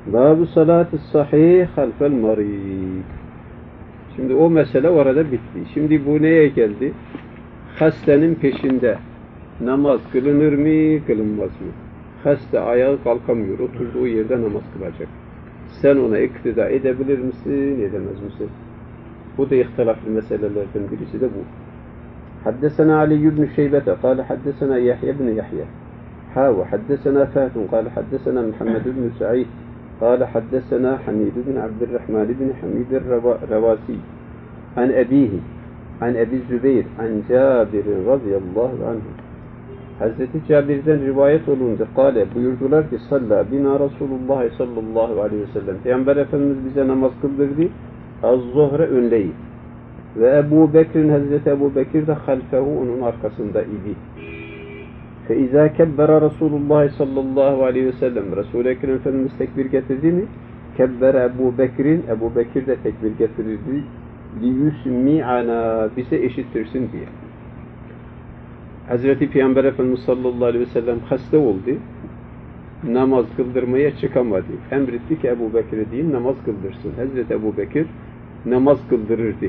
Bab-ı salat-ı sahih halfel marid. Şimdi o mesele orada bitti. Şimdi bu neye geldi? Hastenin peşinde namaz kılınır mı, kılınmaz mı? Hasta ayağı kalkamıyor, oturduğu yerde namaz kılacak. Sen ona iktida edebilir misin, edemez misin? Bu da ihtilaflı meselelerden birisi de bu. Haddesena Ali ibn Şeybete, kâle haddesena Yahya ibn Yahya. Ha ve haddesena Fatun, kâle haddesena Muhammed ibn Sa'id. قال حدثنا حميد بن عبد الرحمن بن حميد الرواسي عن أبيه عن أبي الزبير عن جابر رضي الله عنه. Hazreti Cabir'den rivayet olunca kâle buyurdular ki salla bina Resulullah sallallahu aleyhi ve sellem. Peygamber Efendimiz bize namaz kıldırdı. Az-zuhre önleyi. Ve Ebu Bekir'in Hazreti Ebu Bekir de halfehu onun arkasında idi. فَاِذَا كَبَّرَ رَسُولُ اللّٰهِ sallallahu aleyhi ve sellem Resul-i Ekrem Efendimiz tekbir getirdi mi? Kebbere Ebu Bekir'in Ebu Bekir de tekbir getirirdi. لِيُسْمِعَنَا bize eşittirsin diye. Hazreti Peygamber Efendimiz sallallahu aleyhi ve sellem hasta oldu. Namaz kıldırmaya çıkamadı. Emretti ki Ebu Bekir'e deyin namaz kıldırsın. Hazreti Ebu Bekir namaz kıldırırdı.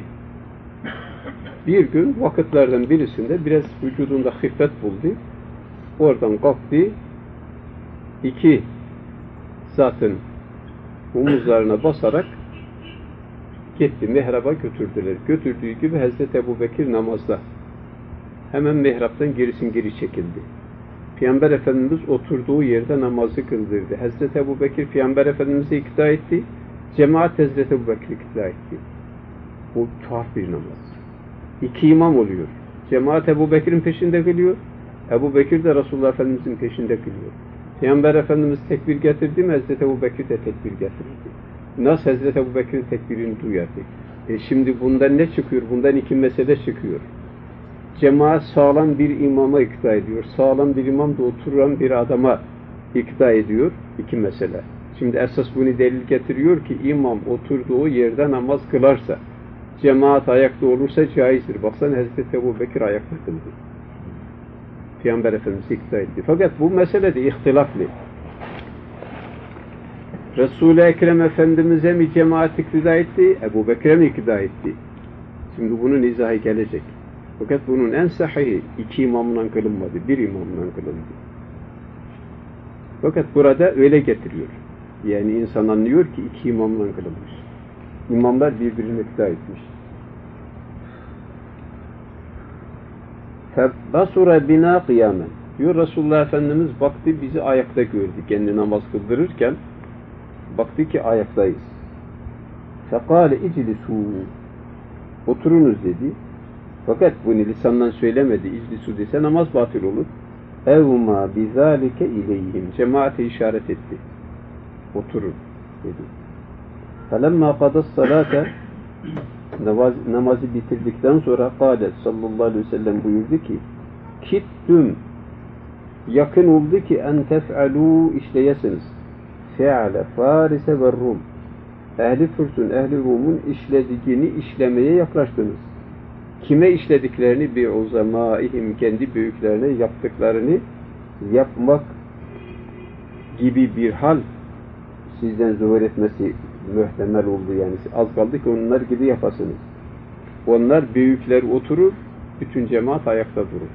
Bir gün vakitlerden birisinde biraz vücudunda hıffet buldu. Oradan kalktı, iki zatın omuzlarına basarak gitti, mihraba götürdüler. Götürdüğü gibi Hazreti Ebu Bekir namazda. Hemen mihraptan geri çekildi. Peygamber Efendimiz oturduğu yerde namazı kıldırdı. Hazreti Ebu Bekir Peygamber Efendimiz'i ikna etti. Cemaat Hazreti Ebu Bekir'i ikna etti. Bu tuhaf bir namaz. İki imam oluyor. Cemaat Ebu Bekir'in peşinde kılıyor. Ebu Bekir de Resulullah Efendimiz'in peşinde kılıyor. Peygamber Efendimiz tekbir getirdi mi Hazreti Ebu Bekir de tekbir getirirdi. Nasıl Hazreti Ebu Bekir'in tekbirini duyardı? Şimdi bundan ne çıkıyor? Bundan iki mesele çıkıyor. Cemaat sağlam bir imama ikna ediyor. Sağlam bir imam da oturan bir adama ikna ediyor. İki mesele. Şimdi esas bunu delil getiriyor ki imam oturduğu yerde namaz kılarsa, cemaat ayakta olursa caizdir. Baksana Hazreti Ebu Bekir ayakta kıldı. Peygamber Efendimiz ikna etti. Fakat bu mesele de ihtilaflı. Resul-i Ekrem Efendimiz'e mi cemaat ikna etti, Ebu Bekir'e mi ikna etti? Şimdi bunun izahı gelecek. Fakat bunun en sahihi iki imamla kılınmadı, bir imamla kılındı. Fakat burada öyle getiriyor. Yani insan anlıyor ki iki imamla kılınmış. İmamlar birbirini ikna etmiş. فَبَصُرَ bina kıyamen. Diyor Resulullah Efendimiz baktı bizi ayakta gördü. Kendi namaz kıldırırken baktı ki ayaktayız. فَقَالَ اِجْلِسُوا oturunuz dedi. Fakat bunu lisandan söylemedi. İclisu dese namaz batıl olur. اَوْمَا بِذَٰلِكَ اِلَيْهِمْ cemaate işaret etti. Oturun dedi. فَلَمَّا قَدَ الصَّلَاةَ namazı bitirdikten sonra kâle sallallahu aleyhi ve sellem buyurdu ki kittüm yakın oldu ki en tef'alû işleyesiniz fe'ale Farise ve Rum ehli Fırs'un ehli Rum'un işlediğini işlemeye yaklaştınız. Kime işlediklerini bi uzamâihim kendi büyüklerine yaptıklarını yapmak gibi bir hal sizden zuhur etmesi muhtemel oldu yani. Az kaldı ki onlar gibi yapasınız. Onlar büyükler oturur, bütün cemaat ayakta durur.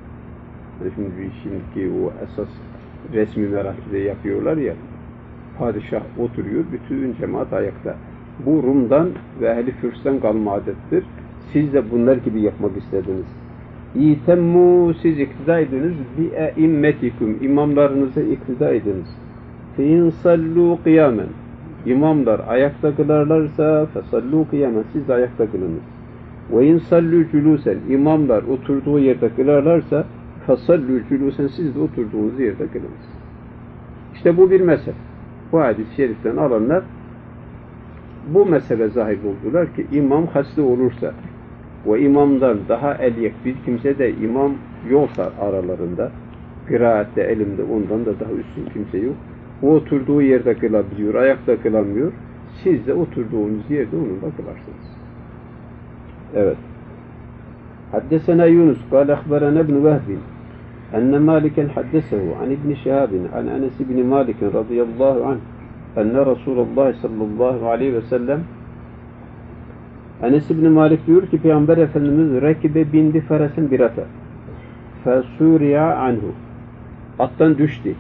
Şimdiki o esas resmi merasimde yapıyorlar ya, padişah oturuyor, bütün cemaat ayakta. Bu Rum'dan ve Ehl-i Fürs'ten kalma adettir. Siz de bunlar gibi yapmak istediniz. İtemmu siz iktida ediniz bi eimmetikum imamlarınıza iktida ediniz. Fe in sallu kıyamen İmamlar ayakta kılarlarsa fesallu kıyamen siz de ayakta kılınız. Ve in sallu culusen imamlar oturduğu yerde kılarlarsa fesallu culusen siz de oturduğunuz yerde kılınız. İşte bu bir mesele. Bu hadis-i şeriften alanlar bu mesele zahir oldular ki imam hasta olursa ve imamdan daha elyek bir kimse de imam yoksa aralarında kıraatte elimde ondan da daha üstün kimse yok. O oturduğu yerde kılabiliyor, ayakta kılamıyor. Siz de oturduğunuz yerde onunla kılarsınız. Evet. Haddesena Yunus, kâle akhbarana ibn Vehbin, enne Maliken haddesehu, an ibn Şehabin, an Enes ibn Maliken radıyallahu anh, enne Resulullah sallallahu aleyhi ve sellem Enes İbni Malik diyor ki Peygamber Efendimiz rekibe bindi feresen bir ata fesuriya anhu attan düştü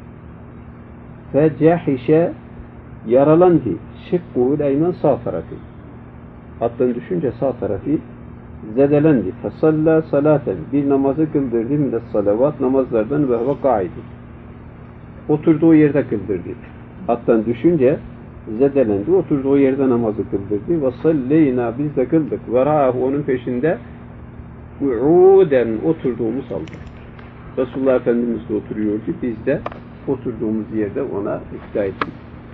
fecehişe yaralandı şıkkul eymen sağ tarafı attan düşünce sağ tarafı zedelendi fesalla salaten bir namazı kıldırdı mines salavat namazlardan ve hava kaidi oturduğu yerde kıldırdı attan düşünce zedelendi oturduğu yerde namazı kıldırdı ve salleyna biz de kıldık ve ra'ahu onun peşinde u'uden oturduğumuz halde Resulullah Efendimiz de oturuyordu biz de oturduğumuz yerde ona ikna ettik.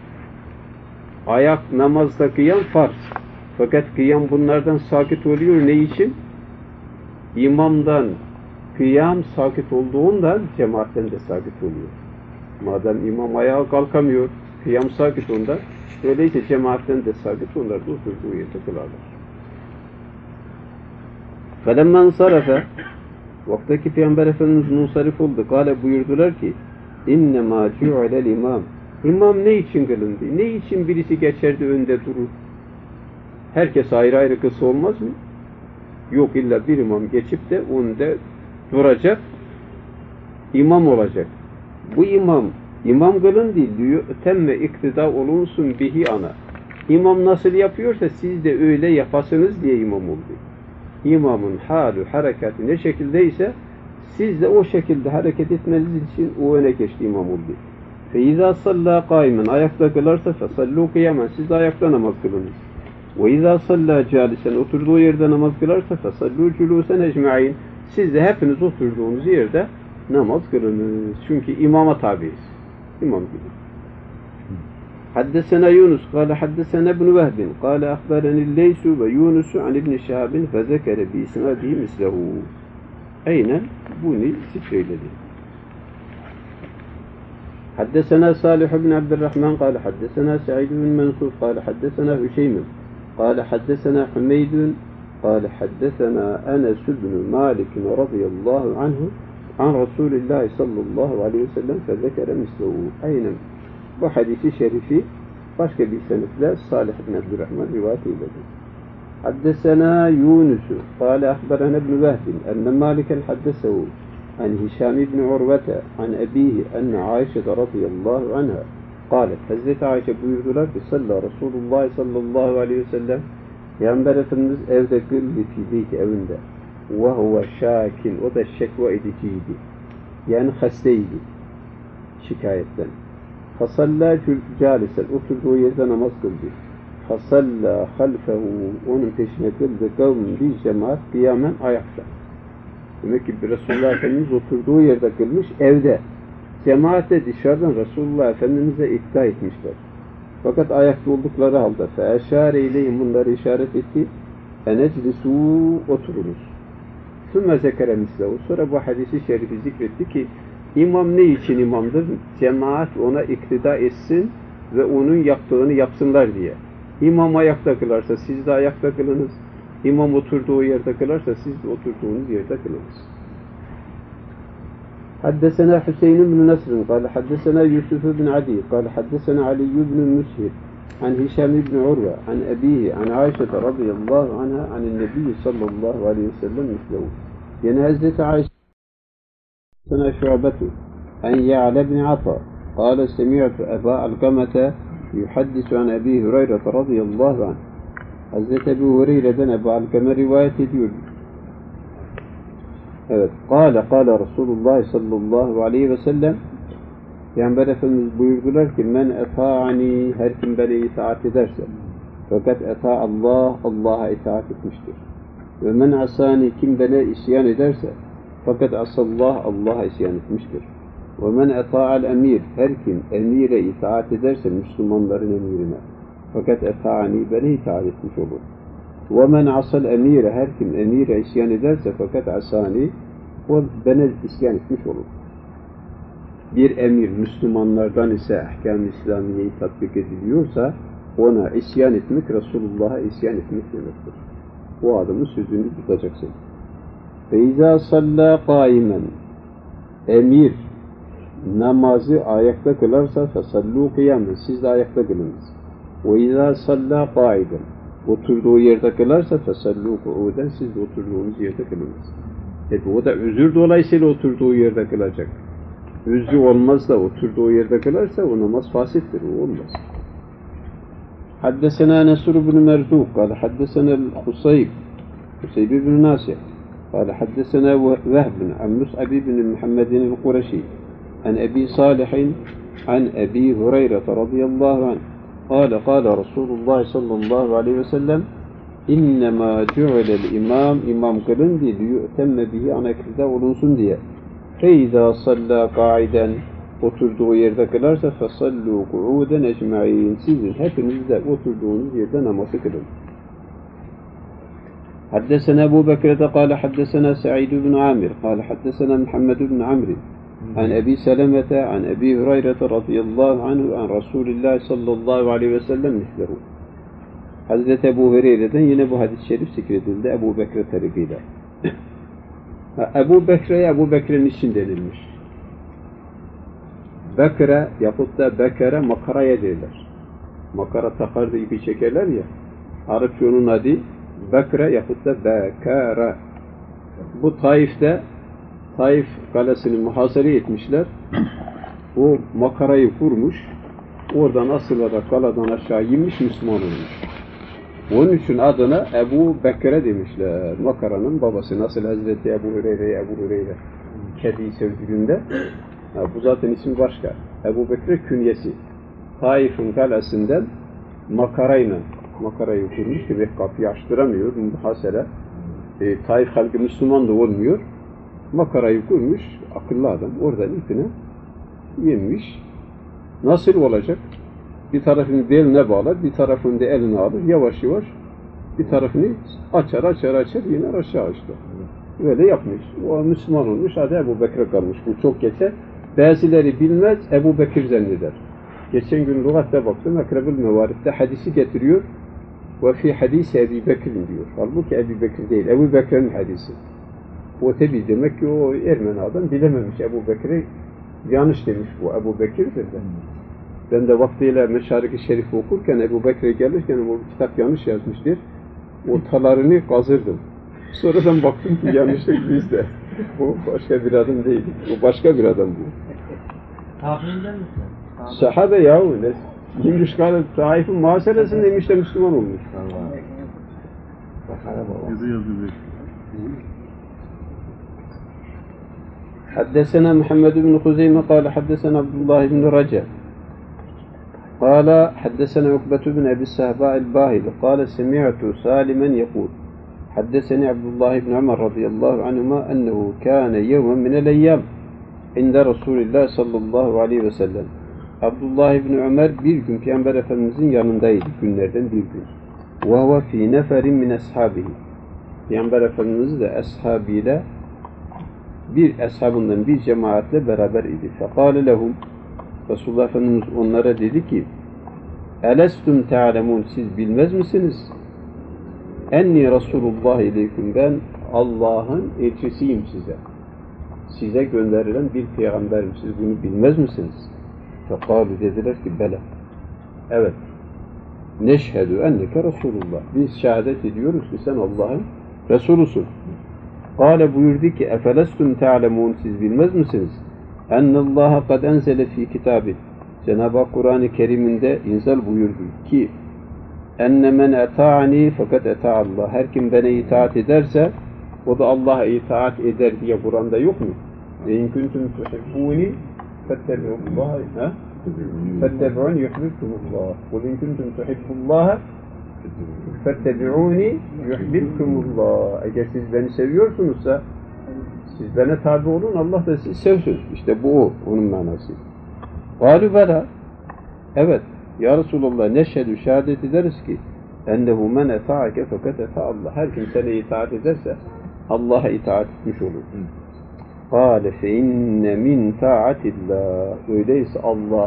Ayak namazda kıyam farz. Fakat kıyam bunlardan sakit oluyor. Ne için? İmamdan kıyam sakit olduğundan cemaatten de sakit oluyor. Madem imam ayağa kalkamıyor, kıyam sakit ondan, öyleyse cemaatten de sakit onlar da oturduğu yerde kılarlar. فَلَمَّنْ صَرَفَ Vaktaki Peygamber Efendimiz munsarif oldu. Kale buyurdular ki اِنَّمَا جُعَلَ الْاِمَامِ İmam ne için kılındı? Ne için birisi geçerdi önde durur? Herkes ayrı ayrı kısa olmaz mı? Yok illa bir imam geçip de önde duracak, imam olacak. Bu imam kılındı diyor. Temme iktida olunsun bihi ana. İmam nasıl yapıyorsa siz de öyle yapasınız diye imam oldu. İmamın halu, harekatı ne şekildeyse siz de o şekilde hareket etmeniz için o öne geçti imam oldu. فَاِذَا صَلَّى قَائِمًا Ayakta kılarsa فَصَلُّوا قِيَامًا Siz de ayakta namaz kılınız. وَاِذَا صَلَّى جَالِسًا Oturduğu yerde namaz kılarsa فَصَلُّوا جُلُوسًا اَجْمَعِينَ Siz de hepiniz oturduğunuz yerde namaz kılınız. Çünkü imama tabiiz. İmam gibi. حدثنا يونس قال حدثنا ابن وهب قال أخبرني الليث ويونس عن ابن شهاب فذكر بإسناده مثله. Aynen bunu söyledi. حدثنا صالح بن عبد الرحمن قال حدثنا سعيد بن منصور قال حدثنا هشيم قال حدثنا حميد قال حدثنا أنس بن مالك رضي الله عنه عن رسول الله صلى الله عليه وسلم فذكر مثله. Aynen bu hadisi şerifi başka bir senetle Salih bin Abdurrahman rivayet eyledi. Haddesena Yunus قال أخبرنا ابن وهب أن مالكا حدثه عن هشام بن عروة عن أبيه أن عائشة رضي الله عنها قالت Hazreti Ayşe buyurdular ki Salla Resulullah sallallahu aleyhi ve sellem Peygamber Efendimiz evde kıldı fidiki evinde ve huve şakin o da şekva ediciydi yani hastaydı şikayetten fasalla calisen oturduğu yerde namaz kıldı fasalla halfehu onun peşine kıldı kavmin bir cemaat kıyamen ayakta. Demek ki Resulullah Efendimiz oturduğu yerde kılmış evde. Cemaat de dışarıdan Resulullah Efendimiz'e ikna etmişler. Fakat ayakta oldukları halde feşâre ileyhim bunları işaret etti. Eneclisû oturunuz. Sümme zekere mislehu. Sonra bu hadisi şerifi zikretti ki imam ne için imamdır? Cemaat ona iktida etsin ve onun yaptığını yapsınlar diye. İmam ayakta kılarsa siz de ayakta kılınız. İmam oturduğu yerde kılarsa siz de oturduğunuz yerde kılınız. Haddesena Hüseyin ibn Nasr قال حدثنا يوسف بن عدي قال حدثنا علي بن المسهر عن هشام بن عروة عن أبيه عن عائشة رضي الله عنها عن النبي صلى الله عليه وسلم مثله. Yani Hazreti Ayşe sana şu'batu en Ya'la ibn Ata قال سمعت أبا علقمة يحدث عن أبي هريرة رضي الله عنه. Hazreti Ebu Hureyre'den Ebu Alkame rivayet ediyor. Evet. Kâle Resulullah sallallahu aleyhi ve sellem Peygamber Efendimiz buyurdular ki men eta'ani her kim bana itaat ederse fakat Allah Allah'a itaat etmiştir. Ve men asani kim bana isyan ederse fakat asallah Allah'a isyan etmiştir. Ve men eta'al emir her kim emire itaat ederse Müslümanların emirine fakat eta'ani bana itaat etmiş olur. وَمَنْ عَصَى الْاَم۪يرَ her kim emire isyan ederse fakat asani o bana isyan etmiş olur. Bir emir Müslümanlardan ise ahkam-ı İslamiye'yi tatbik ediliyorsa ona isyan etmek Resulullah'a isyan etmek demektir. O adamın sözünü tutacaksın. فَاِذَا صَلَّى قَائِمًا Emir namazı ayakta kılarsa fesallu kıyamen, siz de ayakta kılınız. Ve izâ sallâ qâiden, oturduğu yerde kılarsa fesallu ku'uden, siz de oturduğunuz yerde kılınız. O da özür dolayısıyla oturduğu yerde kılacak. Özrü olmaz da oturduğu yerde kılarsa o namaz fasittir, o olmaz. Haddesena Nesr ibn Merduk, kâle haddesena Husayb ibn Nasih, kâle haddesena Vehbin, an Mus'ab ibn Muhammedin el-Kureşi, an Ebi Salihin, an Ebi Hureyre radıyallahu anh, kâle kâle Resulullah sallallahu aleyhi ve sellem, İnnemâ cu'ilel imam kılın diye, liyu'temme bihi anakirde olunsun diye. فَاِذَا صَلَّى قَاعِدًا, oturduğu yerde kılarsa فَصَلُّوا قُعُودًا اَجْمَعِينَ, sizin hepiniz de oturduğunuz yerde namazı kılın. حدثنا أبو بكر قال حدثنا سعيد بن عامر قال حدثنا محمد بن عمرو عن أبي سلمة عن أبي هريرة رضي الله عنه عن رسول الله صلى الله عليه وسلم مثله. Hazreti Ebu Hureyre'den yine bu hadis-i şerif zikredildi Ebu Bekre tarikiyle. Ebu Bekre'ye Ebu Bekre'nin için denilmiş. Bekre yapıp da Bekre makaraya derler. Makara takarda ipi çekerler ya. Arapça onun adı Bekre yapıp da Bekre. Bu Taif'te Taif kalesini muhasere etmişler. O makarayı kurmuş. Oradan asılarak kaladan aşağı inmiş, Müslüman olmuş. Onun için adına Ebu Bekre demişler. Makaranın babası. Nasıl Hazreti Ebu Hureyre kediyi sevdiğinde. Bu zaten isim başka. Ebu Bekre künyesi. Taif'in kalesinden makarayı kurmuş ki kapıyı açtıramıyor. Muhasere. Taif halkı Müslüman da olmuyor. Makarayı kurmuş. Akıllı adam. Oradan ipine yemiş. Nasıl olacak? Bir tarafını beline bağlar, bir tarafını da eline alır, yavaş yavaş bir tarafını açar, iner aşağı işte. Öyle yapmış. O Müslüman olmuş, adı Ebu Bekir kalmış. Bu çok geçer. Bazıları bilmez, Ebu Bekir zanneder. Geçen gün lügatte baktım, Ekrabül Mevarit'te hadisi getiriyor. Ve fi hadisi Ebu Bekir diyor. Halbuki Ebu Bekir değil, Ebu Bekir'in hadisi. O tabi demek ki o Ermeni adam bilememiş Ebu Bekir'i. Yanlış demiş bu, Ebu Bekir'dir de. Ben de vaktiyle Meşarik-i Şerif'i okurken Ebu Bekir'e gelirken o kitap yanlış yazmıştır. O talarını kazırdım. Sonradan baktım ki yanlışlık bizde. Bu başka bir adam değil. O başka bir adam bu. Tabiinden misin? Sahabe yahu. İnmiş kalı Taif'in muhaseresinde imiş de Müslüman olmuş. Yazı. حدثنا محمد بن خزيمة قال حدثنا عبد الله بن رجاء قال حدثنا عقبة بن أبي السهباء الباهلي قال سمعت سالما يقول حدثني عبد الله بن عمر رضي الله عنهما أنه كان يوما من الأيام عند رسول الله صلى الله عليه وسلم. Abdullah ibn Ömer bir gün Peygamber Efendimizin yanındaydı, günlerden bir gün. وَهُوَ فِي نَفَرٍ مِنْ أَصْحَابِهِ. Peygamber Efendimiz de ashabıyla ashabından bir cemaatle beraber idi. فَقَالَ لَهُمْ, Resulullah Efendimiz onlara dedi ki, اَلَسْتُمْ تَعْلَمُونَ, siz bilmez misiniz? اَنِّي Resulullah ileyküm, ben Allah'ın elçisiyim size. Size gönderilen bir peygamberim, siz bunu bilmez misiniz? فَقَالُوا, dediler ki, bela. Evet. Neşhedü enneke Resulullah. Biz şehadet ediyoruz ki sen Allah'ın Resulusun. Kâle, buyurdu ki, efelestum te'alemûn, siz bilmez misiniz? Ennallâhe kad enzele fî kitâbih. Cenab-ı Hak Kur'an-ı Kerim'inde inzal buyurdu ki, enne men eta'ani fakat eta'allah. Her kim bana itaat ederse o da Allah'a itaat eder diye Kur'an'da yok mu? Ve in kuntum tuhibbûni fettebi'ullâhe fettebi'ûni yuhbibkumullah. Ve in kuntum tuhibbullâhe fettebi'ûni yuhbibkumullah. Eğer siz beni seviyorsunuzsa siz bana tabi olun, Allah da sizi sevsin. İşte bu o, onun manası. Gâlü bela. Evet. Ya Resulallah, neşhedü, şehadet ederiz ki ennehu men eta'ake fakat eta'allah. Her kim sana itaat ederse Allah'a itaat etmiş olur. Kâle fe inne min ta'atillah. Öyleyse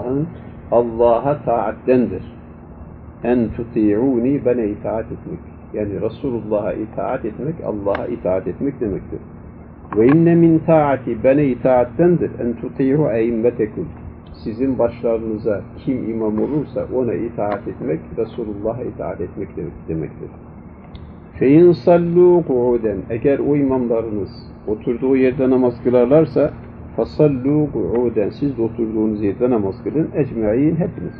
Allah'a taattendir. En tuti'uni, bana itaat etmek. Yani Resulullah'a itaat etmek, Allah'a itaat etmek demektir. Ve inne min taati bana itaattendir en tuti'u eimmetekum. Sizin başlarınıza kim imam olursa ona itaat etmek, Resulullah'a itaat etmek demektir. Fein sallu ku'uden. Eğer o imamlarınız oturduğu yerde namaz kılarlarsa fasallu ku'uden. Siz de oturduğunuz yerde namaz kılın. Ecma'in hepiniz.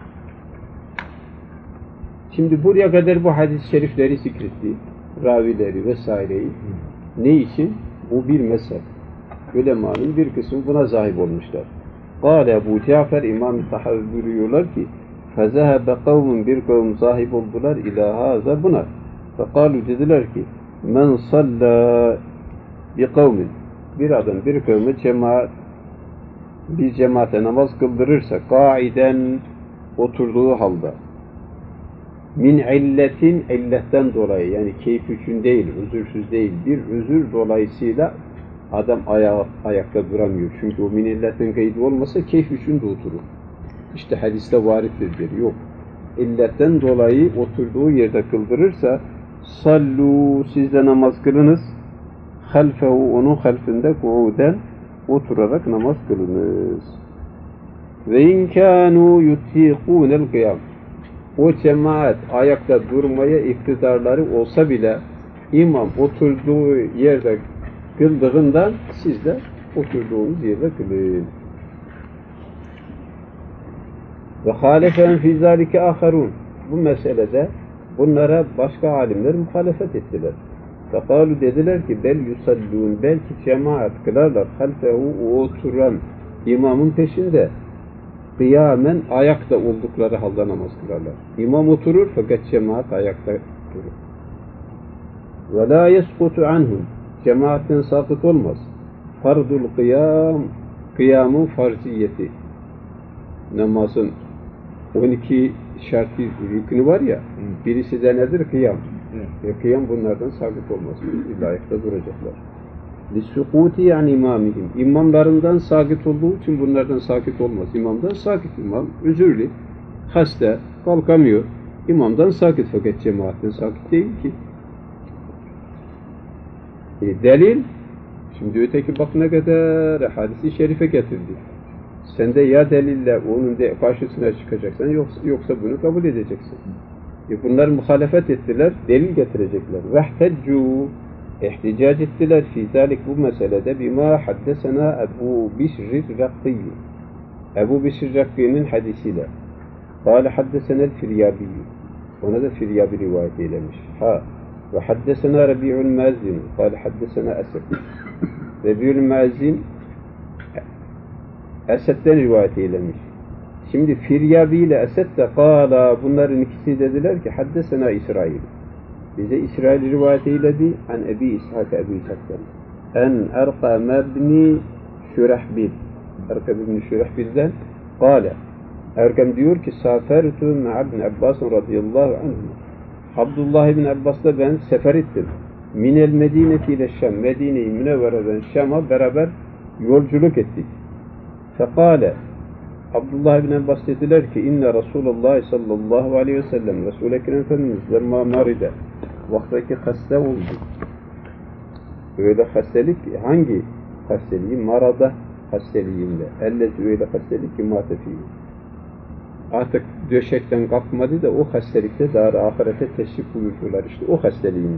Şimdi buraya kadar bu hadis-i şerifleri zikretti. Ravileri vesaireyi. Ne için? Bu bir mezhep. Ulemanın bir kısmı buna sahip olmuşlar. Kâle Ebu Cafer İmam-ı Tahavi buyuruyorlar ki فَزَهَبَ قَوْمٌ bir kavim sahip oldular ilâ hâza buna. فَقَالُوا dediler ki men sallâ bi kavmin bir adam bir kavmi bir cemaate namaz kıldırırsa kaiden oturduğu halde min illetin illetten dolayı yani keyif için değil, özürsüz değil bir özür dolayısıyla adam ayakta duramıyor. Çünkü o min illetin kaydı olmasa keyif için de oturur. İşte hadiste varittir. Yok. İlletten dolayı oturduğu yerde kıldırırsa sallu siz de namaz kılınız halfehu onun halfinde kuuden oturarak namaz kılınız. Ve in kânû yutiqûnel kıyam o cemaat ayakta durmaya iktidarları olsa bile imam oturduğu yerde kıldığından siz de oturduğunuz yerde kılın. Ve hâlefen fî zâlike âkharûn bu meselede bunlara başka alimler muhalefet ettiler. Fekâlu dediler ki bel yusallûn belki cemaat kılarlar halfehu o oturan imamın peşinde kıyamen ayakta oldukları halde namaz kılarlar. İmam oturur fakat cemaat ayakta durur. Ve lâ yeskutu anhum cemaatten sakıt olmaz. Fardul kıyam kıyamın farziyeti namazın 12 şartı rükünü var ya birisi de nedir? Kıyam. Kıyam bunlardan sabit olmaz. İlla ayakta duracaklar. Lissukuti yani imamihim. İmamlarından sakit olduğu için bunlardan sakit olmaz. İmamdan sakit imam. Özürlü. Hasta. Kalkamıyor. İmamdan sakit fakat cemaatten sakit değil ki. Delil şimdi öteki bak ne kadar hadisi şerife getirdi. Sen de ya delille onun de karşısına çıkacaksan yoksa bunu kabul edeceksin. Bunlar muhalefet ettiler, delil getirecekler. Vehteccu ihticac ettiler fi zalik bu meselede bima haddesena Ebu Bişr Rakki. Ebu Bişr Rakki'nin hadisiyle. Kâle haddesenel Firyabi. Ona da Firyabi rivayet eylemiş. Ve haddesena Rabi'ul Muazzin. Kâle haddesena Esed. Rabi'ul Muazzin Esed'den rivayet eylemiş. Şimdi Firyabi ile Esed de kâla bunların ikisi dediler ki haddesena İsrail. Bize İsrail rivayet eyledi an Ebi İshak'tan. En Erkam ibni Şurahbil. Erkam ibni Şurahbil'den kâle. Erkam diyor ki safertu ma'abn Abbas radıyallahu anhu. Abdullah ibn Abbas'la ben sefer ettim. Minel Medineti ile Şam. Medine-i Münevvere'den Şam'a beraber yolculuk ettik. Fekâle Abdullah ibn Abbas dediler ki inne Resulullah sallallahu aleyhi ve sellem Resul-i Ekrem Efendimiz lemma maride vaktaki hasta oldu. Öyle hastalık hangi hastaliği? Marada hastaliğinde. Ellezi öyle hastalık ki matefiyi. Artık döşekten kalkmadı da o hastalıkta daha ahirete teşrif buyurdular işte o hastalığında.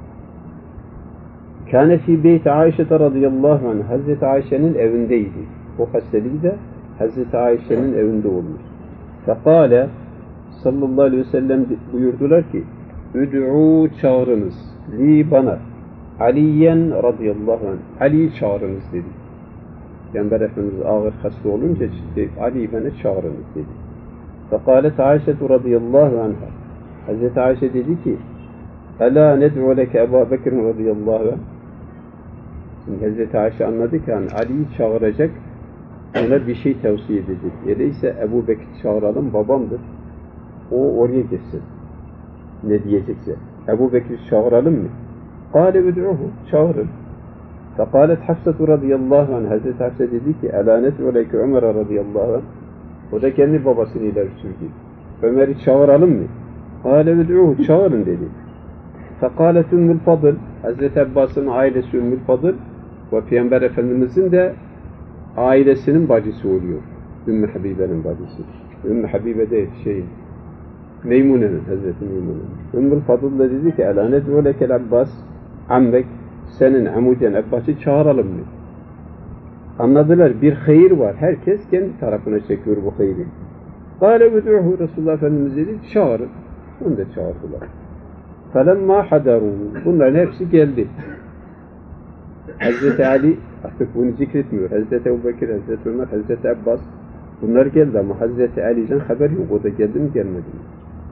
Kâne fî beyt Ayşe radıyallahu anh Hazreti Ayşe'nin evindeydi. O hastalığı da Hazreti Ayşe'nin evinde olmuş. Fekâle sallallahu aleyhi ve sellem buyurdular ki üd'û çağırınız li bana Aliyen radıyallahu anh Ali'yi çağırınız dedi. Peygamber Efendimiz ağır hasta olunca Ali'yi bana çağırınız dedi. Fekâlet Ayşe radıyallahu anha Hazreti Ayşe dedi ki Elâ ned'u leke Ebu Bekir radıyallahu anh. Şimdi Hazreti Ayşe anladı ki yani Ali'yi çağıracak ona bir şey tavsiye edecek. Öyleyse Ebu Bekir çağıralım babamdır. O oraya gitsin. Ne diyecekse. Ebu Bekir çağıralım mı? Kâle üd'uhu. Çağırın. Fekâlet Hafsatu radıyallahu anh. Hazreti Hafsa dedi ki Elâ ned'u leke Ömer radıyallahu anh. O da kendi babasını ileri sürdü. Ömer'i çağıralım mı? Kâle üd'uhu. Çağırın dedi. Fekâlet Ümmül Fadıl. Hazreti Abbas'ın ailesi Ümmül Fadıl Ve Peygamber Efendimizin de ailesinin bacısı oluyor. Ümmü Habibe'nin bacısı. Ümmü Habibe değil, Meymune'nin, Hazreti Meymune'nin. Ümmül Fadıl da dedi ki, Ela ned'u lekel Abbas, ammek, senin amuden Abbas'ı çağıralım mı? Anladılar, bir hayır var. Herkes kendi tarafına çekiyor bu hayri. Kâle vüdûhu, Resulullah Efendimiz dedi, çağırın. Onu da çağırdılar. فَلَمَّا حَدَرُوا, bunların hepsi geldi. Hazreti Ali artık bunu zikretmiyor. Hazreti Ebubekir, Hazreti Ömer, Hazreti Abbas bunlar geldi ama Hazreti Ali'den haber yok. O da geldi mi gelmedi mi?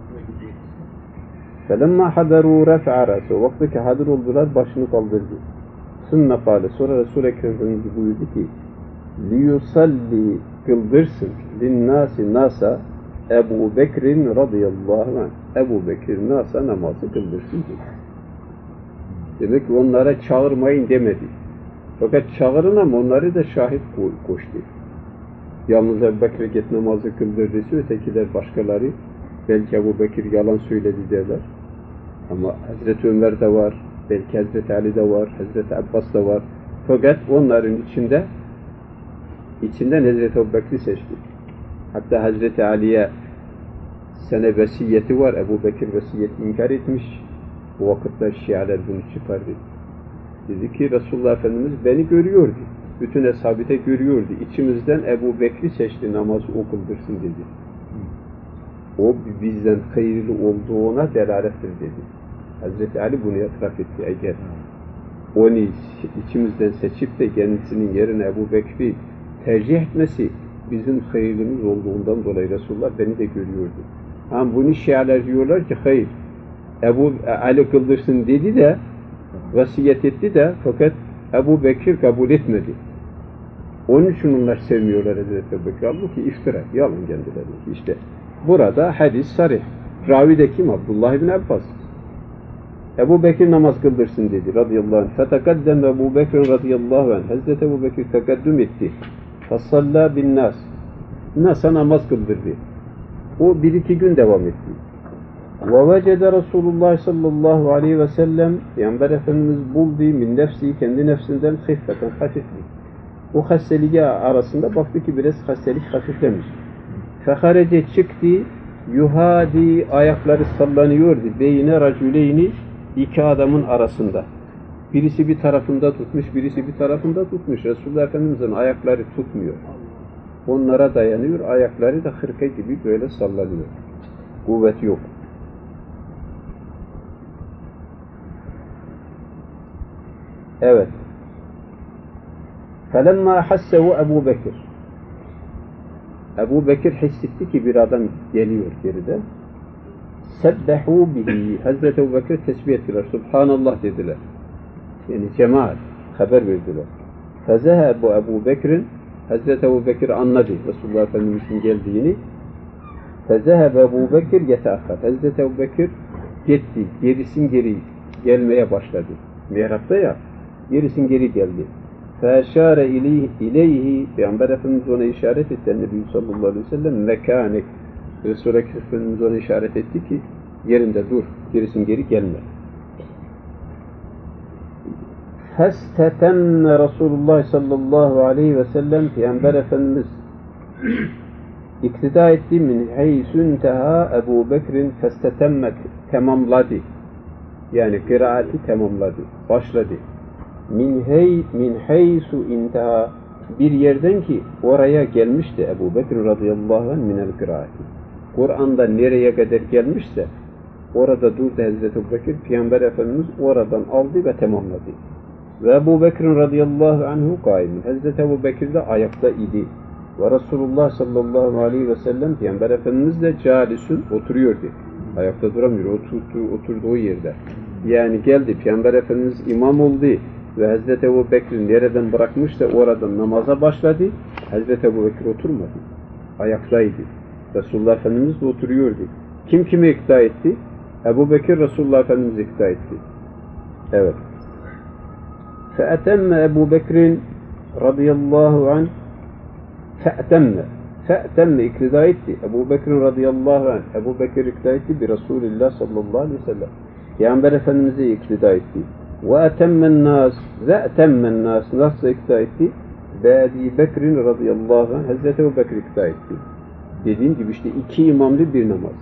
فَلَمَّا حَدَرُوا رَفْعَ رَاسُ, vakti ki hadir oldular, başını kaldırdı. ثُمَّ قَالَ, sonra Resul-i Ekrem Efendimiz buyurdu ki, لِيُصَلِّ, kıldırsın, لِلنَّاسِ nasa Ebu Bekir'in radıyallahu anh. Ebu Bekir nasa namazı kıldırsın diyor. Demek ki onlara çağırmayın demedi. Fakat çağırın ama onları da şahit koştu. Yalnız Ebu Bekir git namazı kıldırdıysa ötekiler başkaları belki Ebu Bekir yalan söyledi derler. Ama Hazreti Ömer de var, belki Hazreti Ali de var, Hazreti Abbas da var. Fakat onların içinden Hazreti Ebu Bekir'i seçti. Hatta Hazreti Ali'ye sene vesiyeti var. Ebu Bekir vesiyeti inkar etmiş. Bu vakitte Şialer bunu çıkardı. Dedi ki Resulullah Efendimiz beni görüyordu. Bütün eshab-ı da görüyordu. İçimizden Ebu Bekir'i seçti, namazı o kıldırsın dedi. O bizden hayırlı olduğuna delalettir dedi. Hazreti Ali bunu itiraf etti. Eğer onu içimizden seçip de kendisinin yerine Ebu Bekir'i tercih etmesi bizim hayırlımız olduğundan dolayı Resulullah beni de görüyordu. Ama bunu Şialer diyorlar ki hayır. Ebu Ali kıldırsın dedi de vasiyet etti de fakat Ebu Bekir kabul etmedi. Onun için onlar sevmiyorlar Hazreti Ebu Bekir. Halbuki iftira, yalan kendileri. İşte burada hadis sarih. Ravi de kim? Abdullah ibn Abbas. Ebu Bekir namaz kıldırsın dedi radıyallahu anh. Fetekaddem Ebu Bekir radıyallahu anh. Hazreti Ebu Bekir tekaddüm etti. Fasalla bin nas. Nas'a namaz kıldırdı. O 1-2 gün devam etti. وَوَجَدَ Resulullah sallallahu aleyhi ve sellem Peygamber Efendimiz buldu min nefsi, kendi nefsinden hıffeten, hafiflik. O hasteliği arasında baktı ki biraz hastalık hafiflemiş. فَخَرَجَ çıktı, yuhadi, ayakları sallanıyordu. Beyne racüleyni, 2 adamın arasında. Birisi bir tarafında tutmuş, birisi bir tarafında tutmuş. Resulullah Efendimiz'in ayakları tutmuyor. Onlara dayanıyor, ayakları da hırka gibi böyle sallanıyor. Kuvvet yok. Evet. فَلَمَّا حَسَّهُ Ebu Bekir. Ebu Bekir hissetti ki bir adam geliyor geriden. سَبَّحُوا بِهِ. Hazreti Ebu Bekir tesbih ettiler. Subhanallah dediler. Yani cemaat haber verdiler. فَزَهَبُ Ebu Bekir'in Hazreti Ebu Bekir anladı Resulullah Efendimiz'in geldiğini. فَزَهَبَ Ebu Bekir يَتَأَخَّرْ. Hazreti Ebu Bekir gitti. Gerisin geri gelmeye başladı. Mihrapta ya. Gerisin geri geldi. فَاَشَارَ اِلَيْهِ Peygamber Efendimiz ona işaret etti. Nebi sallallahu aleyhi ve sellem mekânek. Resulullah Efendimiz ona işaret etti ki yerinde dur. Gerisin geri gelme. فَاسْتَتَمَّ Resulullah sallallahu aleyhi ve sellem Peygamber Efendimiz iktida etti min heysünteha Ebu Bekir'in festetemmet tamamladı. Yani kıraati tamamladı. Başladı. Min heysu intaha bir yerden ki oraya gelmişti Ebu Bekir radıyallahu anh minel kıraati. Kur'an'da nereye kadar gelmişse orada durdu Hazreti Ebu Bekir. Peygamber Efendimiz oradan aldı ve tamamladı. Ve Ebu Bekir radıyallahu anhu kaimin. Hazreti Ebu Bekir de ayakta idi. Ve Resulullah sallallahu aleyhi ve sellem Peygamber Efendimiz de calisun oturuyordu. Ayakta duramıyor. Oturduğu yerde. Yani geldi Peygamber Efendimiz imam oldu ve Hazreti Ebu Bekir nereden bırakmışsa oradan namaza başladı. Hazreti Ebu Bekir oturmadı. Ayaktaydı. Resulullah Efendimiz de oturuyordu. Kim kimi ikna etti? Ebu Bekir Resulullah Efendimiz'i ikna etti. Evet. فَأَتَمَّ Ebu Bekir'in radıyallahu anh fe'temme iktida etti. Ebu Bekir radıyallahu anh Ebu Bekir iktida etti bir Resulullah sallallahu aleyhi ve sellem. Peygamber Efendimiz'e iktida etti. Ve etemmen nas ve etemmen nas nasıl ikta etti? Ve Ebi Bekir'in radıyallahu anh Hazreti Ebu Bekir ikta etti. Dediğim gibi işte iki imamlı bir namaz.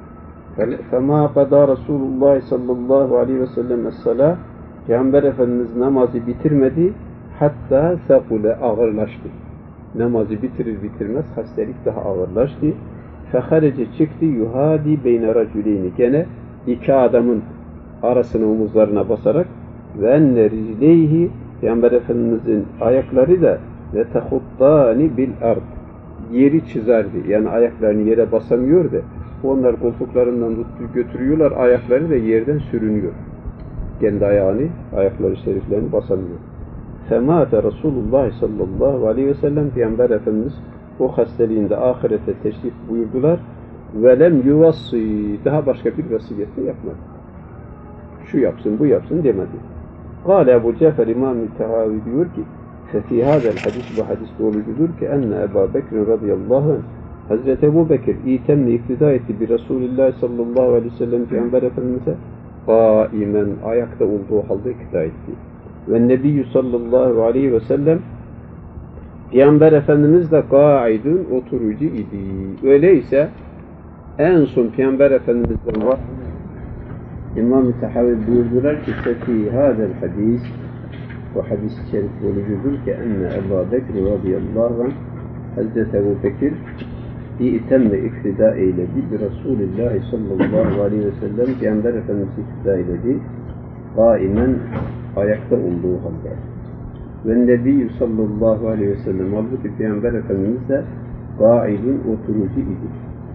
فَمَا قَدَى رَسُولُ اللّٰهِ sallallahu aleyhi ve sellem es-salâh Peygamber Efendimiz namazı bitirmedi hatta sekule ağırlaştı. Namazı bitirir bitirmez hastalık daha ağırlaştı. فَخَرَجَ çıktı yuhadi beyne racüleyni gene iki adamın arasına omuzlarına basarak ve enne ricleyhi Peygamber Efendimizin ayakları da ve tehuttani bil ard yeri çizerdi. Yani ayaklarını yere basamıyor da onlar koltuklarından tutup götürüyorlar, ayakları da yerden sürünüyor. Kendi ayakları şeriflerini basamıyor. Femâte Resulullah sallallahu aleyhi ve sellem Peygamber Efendimiz o hastalığında ahirete teşrif buyurdular ve lem yuvassi daha başka bir vasiyette yapmadı. Şu yapsın, bu yapsın demedi. Kâle Ebu Cafer İmam-ı Tehavi diyor ki فَفِي هَذَا الْحَدِيث bu hadis doğrucudur ki enne Ebu Bekir radıyallahu anh Hazreti Ebu Bekir itemle iktida etti bir Resulullah sallallahu aleyhi ve sellem Peygamber Efendimiz'e kaimen ayakta olduğu halde iktida etti. Ve Nebiyyü sallallahu aleyhi ve sellem Peygamber Efendimiz de kaidun oturucu idi. Öyleyse en son Peygamber Efendimiz'den var. İmam-ı Tehavi buyurdular ki فَفِي هَذَا الْحَدِيث bu hadis-i şerif olucudur ki enne Ebu Bekir radıyallahu anh Hazreti Ebu Bekir İ'temme iktida eyledi bir Resulullah sallallahu aleyhi ve sellem Peygamber Efendimiz iktida eyledi kaimen ayakta olduğu halde ve Nebiyyü sallallahu aleyhi ve sellem halbuki Peygamber Efendimiz de kaidun oturucu idi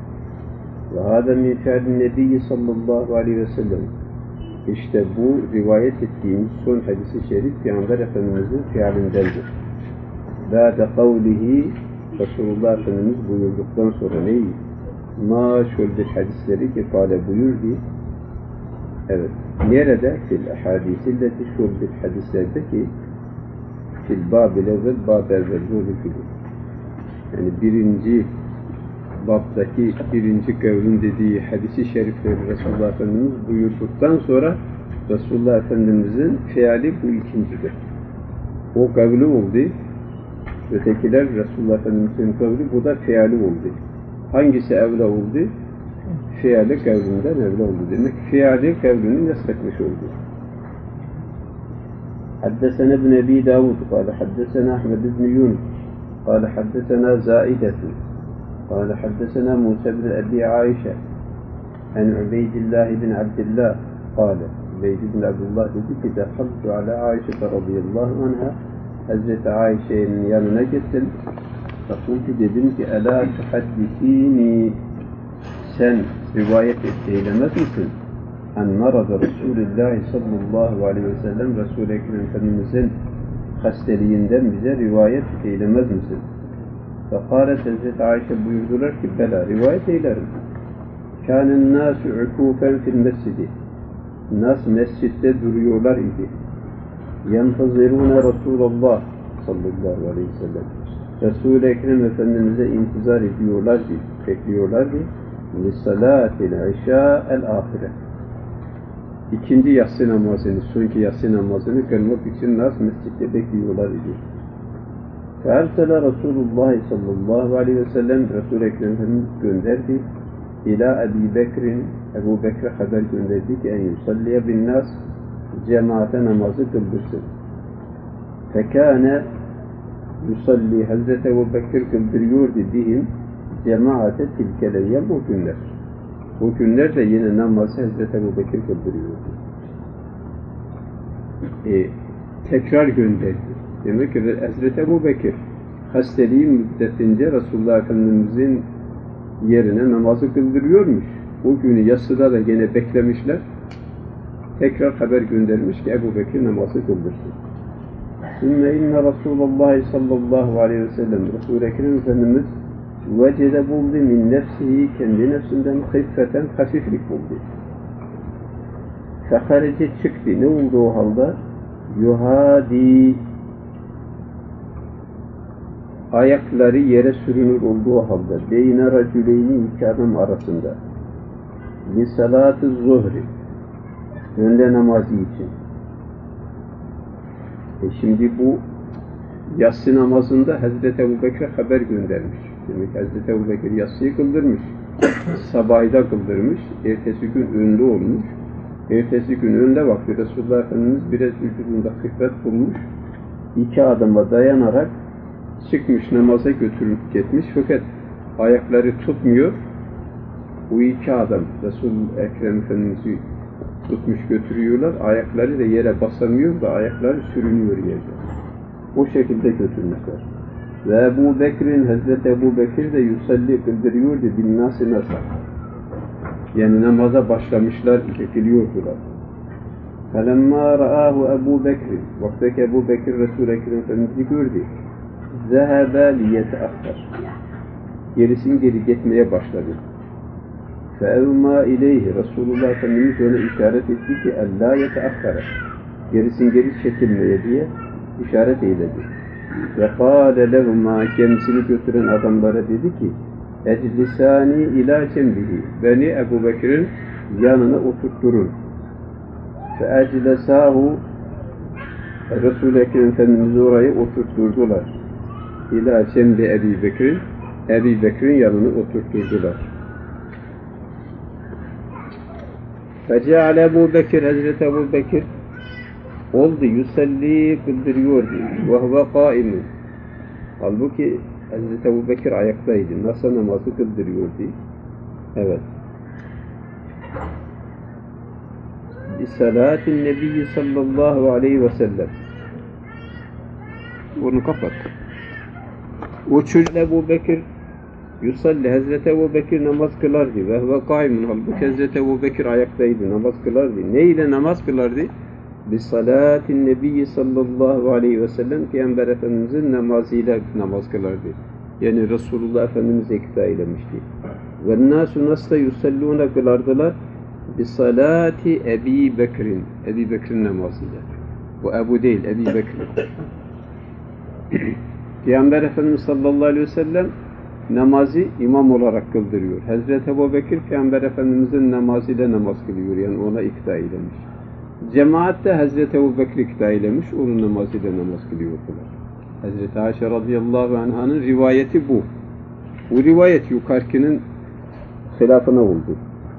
ve hâdâ min fi'lin Nebiyyü sallallahu aleyhi ve sellem işte bu rivayet ettiğimiz son hadis-i şerif Peygamber Efendimiz'in fiilindendir. Bâde kavlihi Resulullah Efendimiz buyurduktan sonra neyi? Ma şöyle hadisleri ki kâle buyurdu. Evet. Nerede? Fil hadisilleti şöyle hadislerde ki fil bâbil evvel bâb evvel yani birinci babdaki birinci kavlin dediği hadisi şerifleri Resulullah Efendimiz buyurduktan sonra Resulullah Efendimiz'in fiili bu ikincidir. O kavli oldu. Ötekiler Resulullah Efendimiz'in kavli bu da fiili oldu. Hangisi evla oldu? Fiili kavlinden evla oldu. Demek fiili kavlini nesletmiş oldu. Haddesena ibn Ebi Davud قال حدثنا أحمد بن يونس قال حدثنا زائدة قال حدثنا موسى بن أبي عائشة عن عبيد الله بن عبد الله قال عبيد بن عبد الله dedi ki دخلت على عائشة رضي الله عنها Hazreti Ayşe'nin yanına gittim. Fakultu dedim ki Ela tuhaddisini sen rivayet eylemez misin? En marada Resulullah sallallahu aleyhi ve sellem Resul-i Ekrem Efendimiz'in hasteliğinden bize rivayet eylemez misin? Fekâlet Hazreti Ayşe buyurdular ki bela rivayet eylerim. Kânen nâsü ukûfen fil mescidi. Nas mescitte duruyorlar idi. Yentazirûne Resulullah sallallahu aleyhi ve sellem. Resul-i Ekrem Efendimiz'e intizar ediyorlardı, bekliyorlardı. Lissalâtil işâ'el âhire. İkinci yatsı namazını, sonki yatsı namazını kılmak için nas mescitte bekliyorlar idi. Fersele Resulullah sallallahu aleyhi ve sellem Resul-i Ekrem Efendimiz gönderdi. İlâ Ebi Bekir'in Ebu Bekir'e haber gönderdi ki en yusalliye bin nas cemaate namazı kıldırsın. Fekâne yusalli Hazreti Ebu Bekir kıldırıyordu diyeyim cemaate tilkeleyen o günler. O günlerde yine namazı Hazreti Ebu Bekir kıldırıyordu. Tekrar gönderdi. Demek ki Hazreti Ebu Bekir hasteliği müddetince Resulullah Efendimiz'in yerine namazı kıldırıyormuş. O günü yatsıda da gene beklemişler. Tekrar haber göndermiş ki Ebu Bekir namazı kıldırsın. Sümme inne Resulullah sallallahu aleyhi ve sellem Resul-i Ekrem Efendimiz vecede buldu min nefsihi kendi nefsinden hıffeten hafiflik buldu. Feharece çıktı. Ne olduğu halde? Yuhadi ayakları yere sürünür olduğu halde beyne racüleyni iki adam arasında li salatı zuhri önde namazı için Şimdi bu yatsı namazında Hazreti Ebubekir'e haber göndermiş. Demek Hazreti Ebubekir yatsıyı kıldırmış. Sabahı da kıldırmış. Ertesi gün önde olmuş. Ertesi gün önde vakti Resulullah Efendimiz biraz vücudunda hıfret bulmuş. 2 adıma dayanarak çıkmış, namaza götürüp gitmiş. Fakat ayakları tutmuyor. Bu 2 adam Resul-i Ekrem Efendimiz'i tutmuş götürüyorlar. Ayakları da yere basamıyor da ayakları sürünüyor yerde. O şekilde götürmüşler. Ve Ebu Bekir'in, Hazreti Ebu Bekir de yusalli kıldırıyordu binnâsi nasıl. Yani namaza başlamışlar, çekiliyordular. فَلَمَّا رَآهُ Ebu Bekir, vaktaki Ebu Bekir Resul-i Ekrem Efendimiz'i gördü. ذَهَبَ لِيَتَأَخَّرْ. Gerisin geri gitmeye başladı. فَاَوْمَا اِلَيْهِ Resulullah Efendimiz ona işaret etti ki اَلَّا يَتَأَخَّرَ. Gerisin geri çekilmeye diye işaret eyledi. وَقَالَ لَهُمَا Kendisini götüren adamlara dedi ki اَجْلِسَانِ اِلَى cembihi. Beni Ebu Bekir'in yanına oturtturun. فَاَجْلَسَاهُ Resul-i Ekrem Efendimiz'i oraya oturtturdular. İlâ cembi Ebu Bekir'in, Ebu Bekir'in yanına oturtturdular. فَجَعَلَ Ebu Bekir, Hazreti Ebu Bekir oldu, yusalli kıldırıyordu. وَهُوَ قَائِمٌ. Halbuki Hazreti Ebu Bekir ayaktaydı. Nasıl namazı kıldırıyordu? Evet. بِسَلَاتِ النَّبِيِّ sallallahu aleyhi ve sellem. Bunu kapat. O çocuk Ebu Bekir yusalli, Hazreti Ebu Bekir namaz kılardı. Ve huve kaimun. Halbuki Hazreti Ebu Bekir ayaktaydı, namaz kılardı. Ne ile namaz kılardı? Bisalatin Nebiyyi sallallahu aleyhi ve sellem, Peygamber Efendimizin namazıyla namaz kılardı. Yani Resulullah Efendimiz'e ikta eylemişti. Ve nâsu nasla yusallûne kılardılar bisalati Ebi Bekir'in. Ebi Bekir'in namazıyla. Bu Ebu değil, Ebi Bekir. Peygamber Efendimiz sallallahu aleyhi ve sellem namazı imam olarak kıldırıyor. Hazreti Ebu Bekir Peygamber Efendimiz'in namazıyla namaz kılıyor. Yani ona ikta eylemiş. Cemaatte Hazreti Ebu Bekir ikta eylemiş. Onun namazıyla namaz kılıyordular. Hazreti Ayşe radıyallahu anh'ın rivayeti bu. Bu rivayet yukarıkinin hilafına oldu.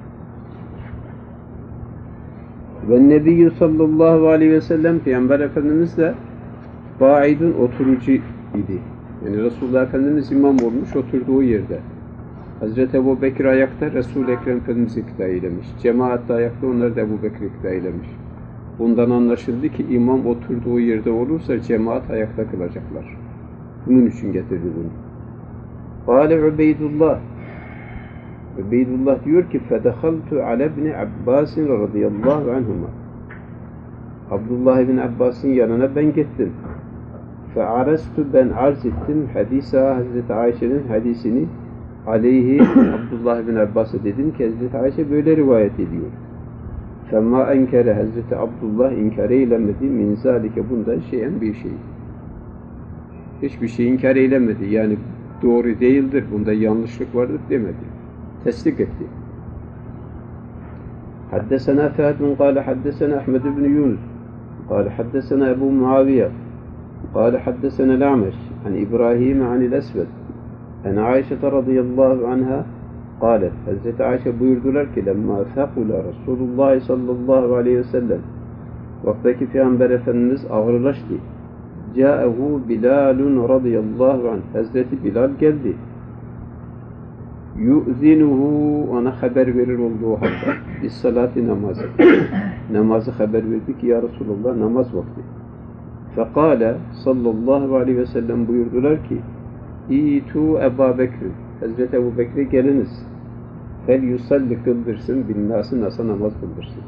Ve Nebiyyü sallallahu aleyhi ve sellem Peygamber Efendimiz de baidun oturucu idi. Yani Resulullah Efendimiz imam olmuş, oturduğu yerde. Hazreti Ebu Bekir ayakta, Resul-i Ekrem Efendimiz ikta eylemiş. Cemaat de ayakta, onlar da Ebu Bekir ikta eylemiş. Bundan anlaşıldı ki imam oturduğu yerde olursa cemaat ayakta kılacaklar. Bunun için getirdi bunu. Kâle Ubeydullah. Ubeydullah diyor ki فَدَخَلْتُ عَلَى بْنِ عَبَّاسٍ رَضِيَ اللّٰهُ عَنْهُمَا. Abdullah ibn Abbas'ın yanına ben gittim. فَعَرَسْتُ Ben arz ettim hadisa Hazreti Ayşe'nin hadisini aleyhi Abdullah ibn Abbas'a dedim ki Hazreti Ayşe böyle rivayet ediyor. فَمَا اَنْكَرَ Hazreti Abdullah inkar eylemedi min zâlike bundan şeyen bir şey. Hiçbir şey inkar eylemedi. Yani doğru değildir, bunda yanlışlık vardır demedi. Tesdik etti. Haddesena Fâdun kâle haddesena Ahmed ibn Yunus kâle haddesena Ebu Muaviye kâle haddesena L'Ameş an İbrahim anil Esved en Ayşe radıyallahu anha kâlet. Hazreti Ayşe buyurdular ki lemma fekula Resulullah sallallahu aleyhi ve sellem vaktaki Peygamber Efendimiz ağırlaştı. Câehu Bilalun radıyallahu anh. Hazreti Bilal geldi. Yu'zinuhu ona haber verir olduğu halde. Biz salati namazı. Namazı haber verdi ki ya Resulullah namaz vakti. Fekale sallallahu aleyhi ve sellem buyurdular ki İtu Ebu Bekir. Hazreti Ebu Bekir'e geliniz. Fel yusalli kıldırsın. Binnâsı nasa namaz kıldırsın.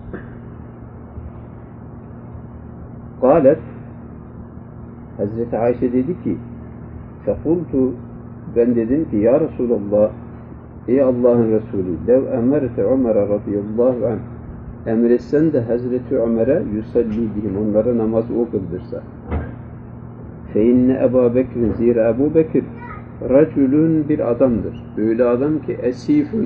Kalet Hazreti Ayşe dedi ki fekultu ben dedim ki ya Resulallah ey Allah'ın Resulü lev emerte Ömer'e radıyallahu anh emretsen de Hazreti Ömer'e yusalli bihim onlara namazı o kıldırsa fe inne Ebu Bekir'in zira Ebu Bekir racülün bir adamdır. Böyle adam ki esifün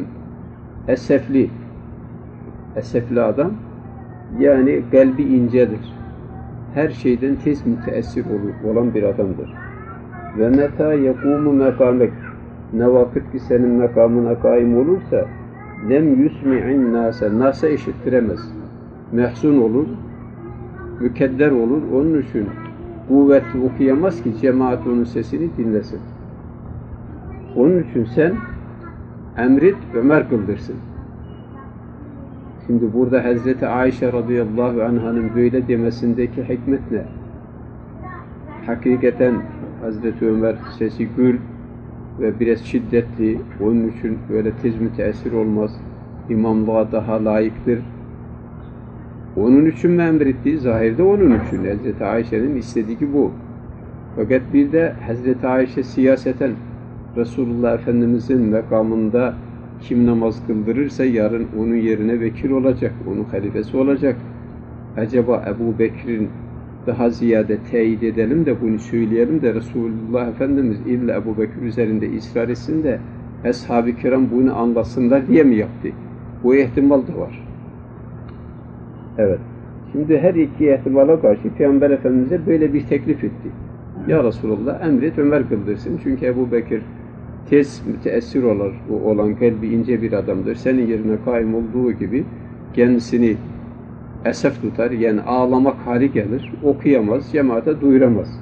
esefli adam yani kalbi incedir. her şeyden tez müteessir olan bir adamdır. Ve meta yekumu mekamek, ne vakit ki senin makamına kaim olursa lem yusmi'in nasa işittiremez. Mehzun olur, mükedder olur. Onun için kuvvetli okuyamaz ki cemaat onun sesini dinlesin. Onun için sen emret, Ömer kıldırsın. Şimdi burada Hazreti Ayşe radıyallahu anh'ın böyle demesindeki hikmet ne? Hakikaten Hazreti Ömer sesi gür ve biraz şiddetli, onun için böyle tez müteessir olmaz, imamlığa daha layıktır. Onun için mi emretti? Zahirde onun için. Hazreti Ayşe'nin istediği bu. Fakat bir de Hazreti Ayşe siyaseten Resulullah Efendimiz'in makamında kim namaz kıldırırsa yarın onun yerine vekil olacak, onun halifesi olacak. Acaba Ebu Bekir'in daha ziyade teyit edelim de bunu söyleyelim de Resulullah Efendimiz illa Ebu Bekir üzerinde ısrar etsin de Ashab-ı Kiram bunu anlasınlar diye mi yaptı? Bu ihtimal da var. Evet. Şimdi her iki ihtimala karşı Peygamber Efendimiz'e böyle bir teklif etti. Ya Resulullah emret Ömer kıldırsın. Çünkü Ebu Bekir tez müteessir olan kalbi ince bir adamdır. Senin yerine kaim olduğu gibi kendisini esef tutar. Yani ağlamak hali gelir. Okuyamaz, cemaate duyuramaz.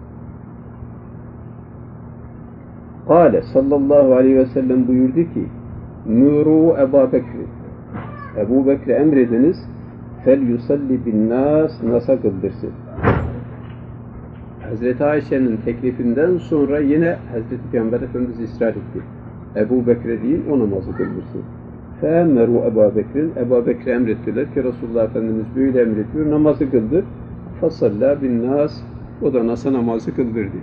Kâle sallallahu aleyhi ve sellem buyurdu ki Mûrû Ebu Bekir. Ebu Bekir'e emrediniz fel yusalli bin nas nasa kıldırsın. Hazreti Ayşe'nin teklifinden sonra yine Hazreti Peygamber Efendimiz ısrar etti. Ebu Bekir'e değil o namazı kıldırsın. فَاَمَّرُوا Ebu Bekir'in Ebu Bekir'e emrettiler ki Resulullah Efendimiz böyle emrediyor. Namazı kıldır. فَصَلَّى بِالنَّاسِ O da nasa namazı kıldırdı.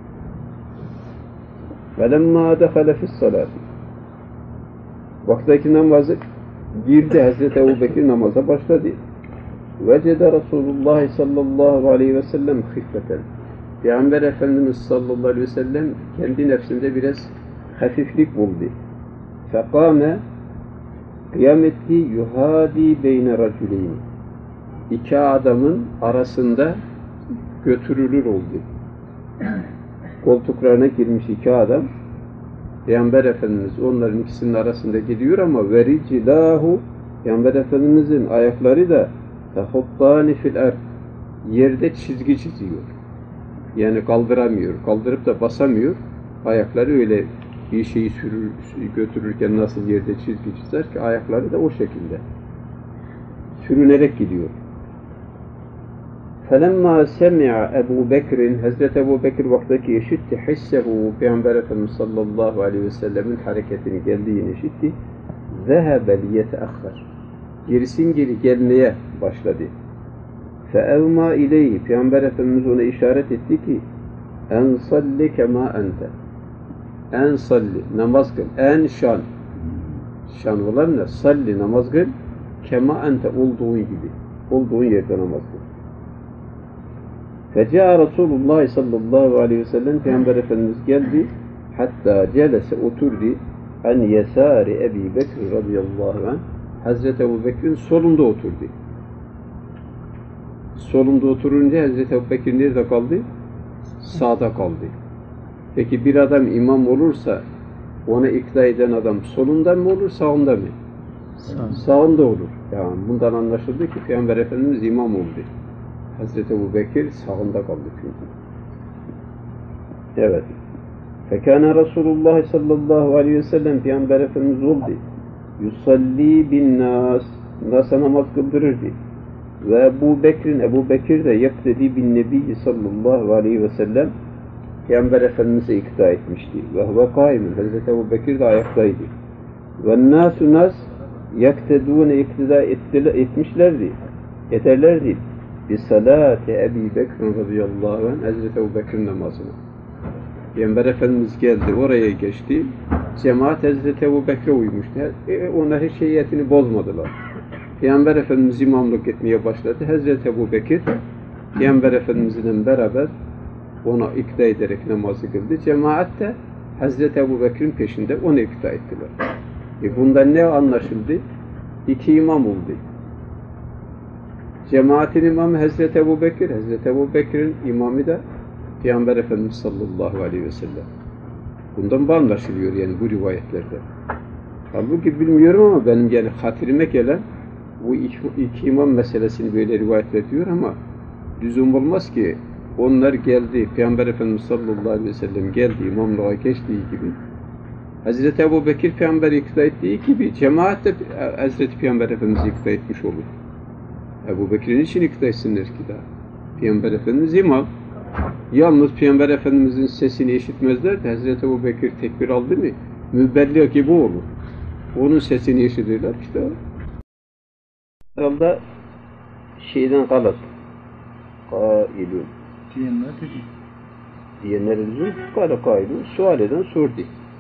وَلَمَّا دَخَلَ فِي الصَّلَاةِ Vaktaki namazı girdi. Hazreti Ebu Bekir namaza başladı. وَجَدَ Resulullah sallallahu aleyhi ve sellem hıffeten. Peygamber Efendimiz sallallahu aleyhi ve sellem kendi nefsinde biraz hafiflik buldu. فَقَامَ Kıyametli yuhadi beyne racüleyni. İki adamın arasında götürülür oldu. Koltuklarına girmiş iki adam. Peygamber Efendimiz onların ikisinin arasında gidiyor ama vericilahu Peygamber Efendimizin ayakları da tahuttani fil ard. Yerde çizgi çiziyor. Yani kaldıramıyor. Kaldırıp da basamıyor. Ayakları öyle bir şeyi götürürken nasıl yerde çizgi çizer ki ayakları da o şekilde sürünerek gidiyor. فَلَمَّا سَمِعَ Ebu Bekir'in Hazreti Ebu Bekir vaktaki işitti hissehu Peygamber Efendimiz sallallahu aleyhi ve sellemin hareketini geldiğini işitti. ذَهَبَ لِيَتَأَخَّرْ Gerisin geri gelmeye başladı. فَاَوْمَا اِلَيْهِ Peygamber Efendimiz ona işaret etti ki اَنْ صَلِّ كَمَا أَنْتَ En salli, namaz kıl. En şan. Şan olan ne? Salli, namaz kıl. Kema ente, olduğun gibi. Olduğun yerde namaz kıl. Feca Resulullah sallallahu aleyhi ve sellem Peygamber Efendimiz geldi. Hatta celese oturdu. En yesari Ebi Bekir radıyallahu anh. Hazreti Ebu Bekir'in solunda oturdu. Solunda oturunca Hazreti Ebu Bekir nerede kaldı? Sağda kaldı. Peki bir adam imam olursa ona ikna eden adam solundan mı olur, sağında mı? Sağında olur. Yani bundan anlaşıldı ki Peygamber Efendimiz imam oldu. Hazreti Ebu Bekir sağında kaldı çünkü. Evet. Fekâne Resulullah sallallahu aleyhi ve sellem Peygamber Efendimiz oldu. Yusalli bin nas. Nasa namaz kıldırırdı. Ve Ebu Bekir de yaktedi bin nebi sallallahu aleyhi ve sellem Peygamber Efendimiz'e ikna etmişti. Ve huve kaimin. Hazreti Ebu Bekir de ayaktaydı. Ve nâsü nas yaktedûne iktida etmişlerdi. Yeterlerdi. Bi salâti Ebi Bekir radıyallahu anh Hazreti Ebu Bekir namazına. Peygamber Efendimiz geldi. Oraya geçti. Cemaat Hazreti Ebu Bekir'e uymuştu. Onlar hiç şeyiyetini bozmadılar. Peygamber Efendimiz imamlık etmeye başladı. Hazreti Ebu Bekir Peygamber Efendimiz'le beraber ona ikna ederek namazı kıldı. Cemaat de Hazreti Ebu Bekir'in peşinde onu ikna ettiler. Bundan ne anlaşıldı? İki imam oldu. Cemaatin imamı Hazreti Ebu Bekir. Hazreti Ebu Bekir'in imamı da Peygamber Efendimiz sallallahu aleyhi ve sellem. Bundan bu anlaşılıyor yani bu rivayetlerde. Halbuki bilmiyorum ama benim yani hatırıma gelen bu iki imam meselesini böyle rivayet ediyor ama lüzum olmaz ki onlar geldi, Peygamber Efendimiz sallallahu aleyhi ve sellem geldi, imamlığa geçtiği gibi Hazreti Ebu Bekir Peygamber'i ikna ettiği gibi cemaat de Hazreti Peygamber Efendimiz'i ikna etmiş olur. Ebu Bekir'in için ikna etsinler ki daha. Peygamber Efendimiz imam. Yalnız Peygamber Efendimiz'in sesini işitmezler de Hazreti Ebu Bekir tekbir aldı mı mübelliğ gibi olur. Onun sesini işitirler işte. Herhalde şeyden kalıp kailun diyenler üzüm kâle kailun sual eden sordu.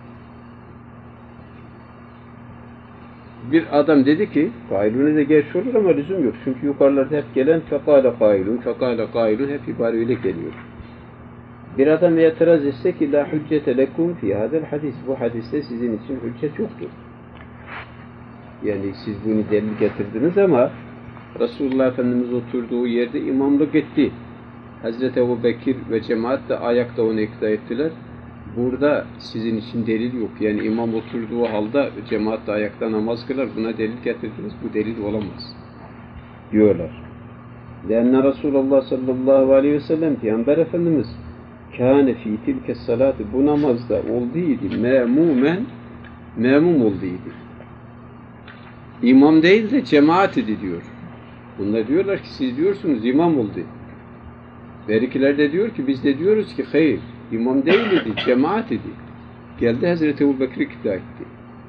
Bir adam dedi ki kailune de gerçi olur ama lüzum yok. Çünkü yukarılarda hep gelen fekâle kailun hep ibare öyle geliyor. Bir adam itiraz etse ki la hüccete lekum fi hadel hadis. Bu hadiste sizin için hüccet yoktur. Yani siz bunu delil getirdiniz ama Resulullah Efendimiz oturduğu yerde imamlık etti. Hazreti Ebu Bekir ve cemaat de ayakta onu ikna ettiler. Burada sizin için delil yok. Yani imam oturduğu halde cemaat de ayakta namaz kılar. Buna delil getirdiniz. Bu delil olamaz. Diyorlar. Lenne Resulullah sallallahu aleyhi ve sellem Peygamber Efendimiz kâne fî tilke salâti bu namazda olduydu. Memum olduydu. İmam değil de cemaat idi diyor. Bunlar diyorlar ki siz diyorsunuz imam oldu. Berikiler de diyor ki biz de diyoruz ki hayır. İmam değil idi, cemaat idi. Geldi Hazreti Ebu Bekir ikna etti.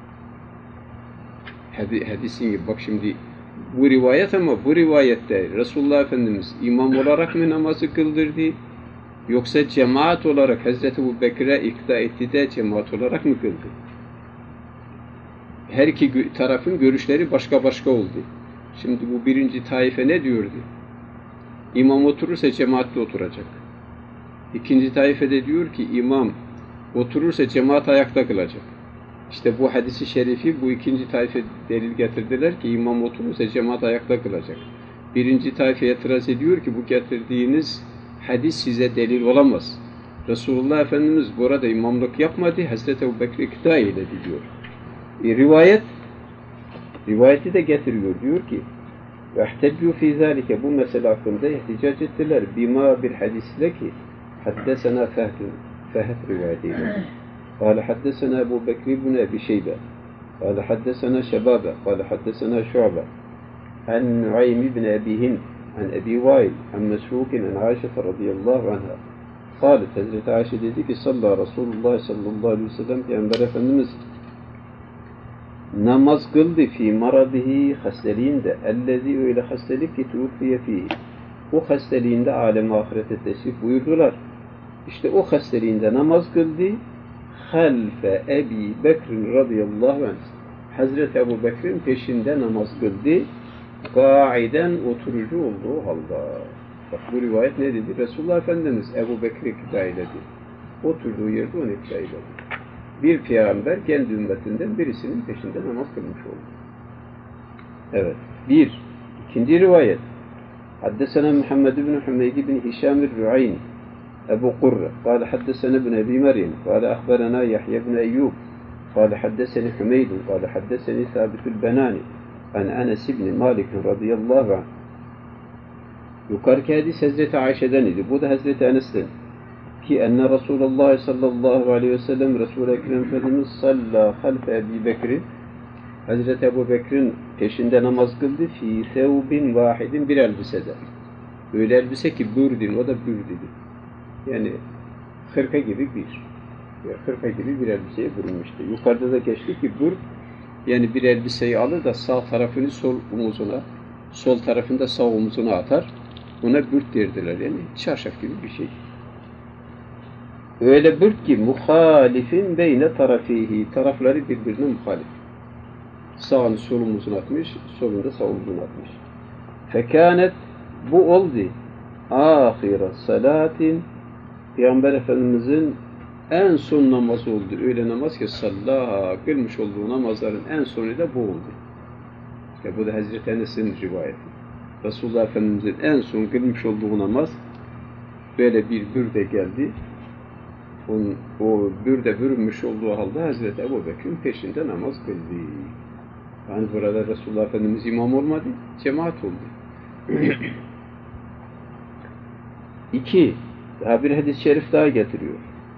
Hadisin gibi bak şimdi bu rivayet ama bu rivayette Resulullah Efendimiz imam olarak mı namazı kıldırdı? Yoksa cemaat olarak Hazreti Ebu Bekir'e ikna etti de cemaat olarak mı kıldı? Her iki tarafın görüşleri başka başka oldu. Şimdi bu birinci taife ne diyordu? İmam oturursa cemaatle oturacak. İkinci taifede diyor ki imam oturursa cemaat ayakta kılacak. İşte bu hadisi şerifi bu ikinci taife delil getirdiler ki imam oturursa cemaat ayakta kılacak. Birinci taife itiraz ediyor ki bu getirdiğiniz hadis size delil olamaz. Resulullah Efendimiz burada imamlık yapmadı, Hazreti Ebu Bekir ikna eyledi diyor. Rivayeti de getiriyor. Diyor ki وَاحْتَجُّوا فِي ذَٰلِكَ bu mesele hakkında ihticac ettiler. Bima bir hadisle ki حدثنا فهد روايتين قال حدثنا أبو بكر بن أبي شيبة قال حدثنا شبابة قال حدثنا شعبة عن نعيم بن أبي هند عن أبي وائل عن مسروق عن عائشة رضي الله عنها قالت Hazreti Ayşe dedi ki صلى رسول الله صلى الله عليه وسلم Peygamber Efendimiz namaz kıldı fi maradihi hasteliğinde ellezi öyle hastalık ki tufiye fihi o hasteliğinde alem ahirete teşrif buyurdular. İşte o hasteliğinde namaz kıldı. Halfe Ebi Bekir radıyallahu anh. Hazreti Ebu Bekir'in peşinde namaz kıldı. Gaiden oturucu olduğu halde. Bak bu rivayet ne dedi? Resulullah Efendimiz Ebu Bekir'i ikna eyledi. Oturduğu yerde onu ikna eyledi. Bir peygamber kendi ümmetinden birisinin peşinde namaz kılmış oldu. Evet. İkinci rivayet. حدثنا محمد بن حميد بن هشام الرعين أبو قرة قال حدثنا ابن أبي مريم قال أخبرنا يحيى بن أيوب قال حدثني حميد قال حدثني ثابت البناني عن أنس بن مالك رضي الله عنه yukarıki hadis Hazreti Ayşe'den idi. Bu da Hazreti Enes'ten. Ki enne Resulullah sallallahu aleyhi ve sellem Resul-i Ekrem Efendimiz salla halfe Ebi Bekir'in Hazreti Ebu Bekir'in peşinde namaz kıldı fi thevbin vahidin bir elbisede. Öyle elbise ki bürdün, o da bürdüdü. Yani hırka gibi bir elbiseye bürünmüştü. Yukarıda da geçti ki bürd, yani bir elbiseyi alır da sağ tarafını sol omuzuna, sol tarafını da sağ omuzuna atar. Buna bürd derdiler. Yani çarşaf gibi bir şey. Öyle bürd ki muhalifin beyne tarafihi, tarafları birbirine muhalif. Sağını sol omuzuna atmış, solunu da sağ omuzuna atmış. Fekânet bu oldu. Ahire salatin Peygamber Efendimizin en son namazı oldu. Öyle namaz ki sallaha kılmış olduğu namazların en sonu da bu oldu. İşte bu da Hazreti Enes'in rivayeti. Resulullah Efendimiz'in en son kılmış olduğu namaz böyle bir bürde geldi. O bürde bürünmüş olduğu halde Hazreti Ebubekir'in peşinde namaz kıldı. Yani burada Resulullah Efendimiz imam olmadı, cemaat oldu. 2. Daha bir hadis-i şerif daha getiriyor.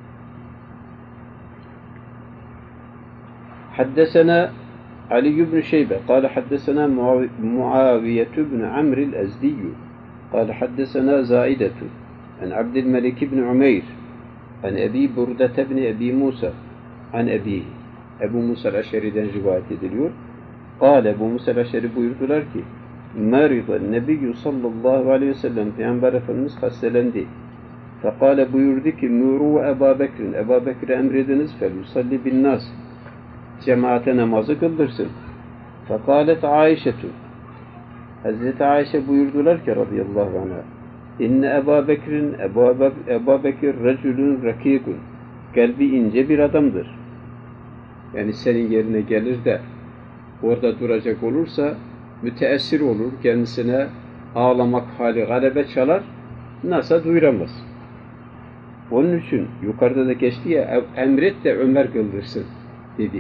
Haddesena Ali ibn Şeybe قال حدثنا معاوية بن عمرو الأزدي قال حدثنا زائدة عن عبد الملك بن عمير عن أبي بردة بن أبي موسى عن أبيه Ebu Musa el-Eşeri'den rivayet ediliyor. قال Ebu Musa el-Eşeri buyurdular ki Merida Nebiyyü sallallahu aleyhi ve sellem Peygamber Efendimiz hastelendi. Fekale buyurdu ki Nuru Ebu Bekir'in Ebu Bekir'e emrediniz fel yusalli bin nas cemaate namazı kıldırsın. Fekalet Aişe'tu Hazreti Ayşe buyurdular ki radıyallahu anh'a İnne Ebu Bekir'in Ebu Bekir racülün rakikun kalbi ince bir adamdır. Yani senin yerine gelir de orada duracak olursa müteessir olur, kendisine ağlamak hali galebe çalar, nasıl duyuramaz. Onun için yukarıda da geçti ya, emret de Ömer kıldırsın dedi.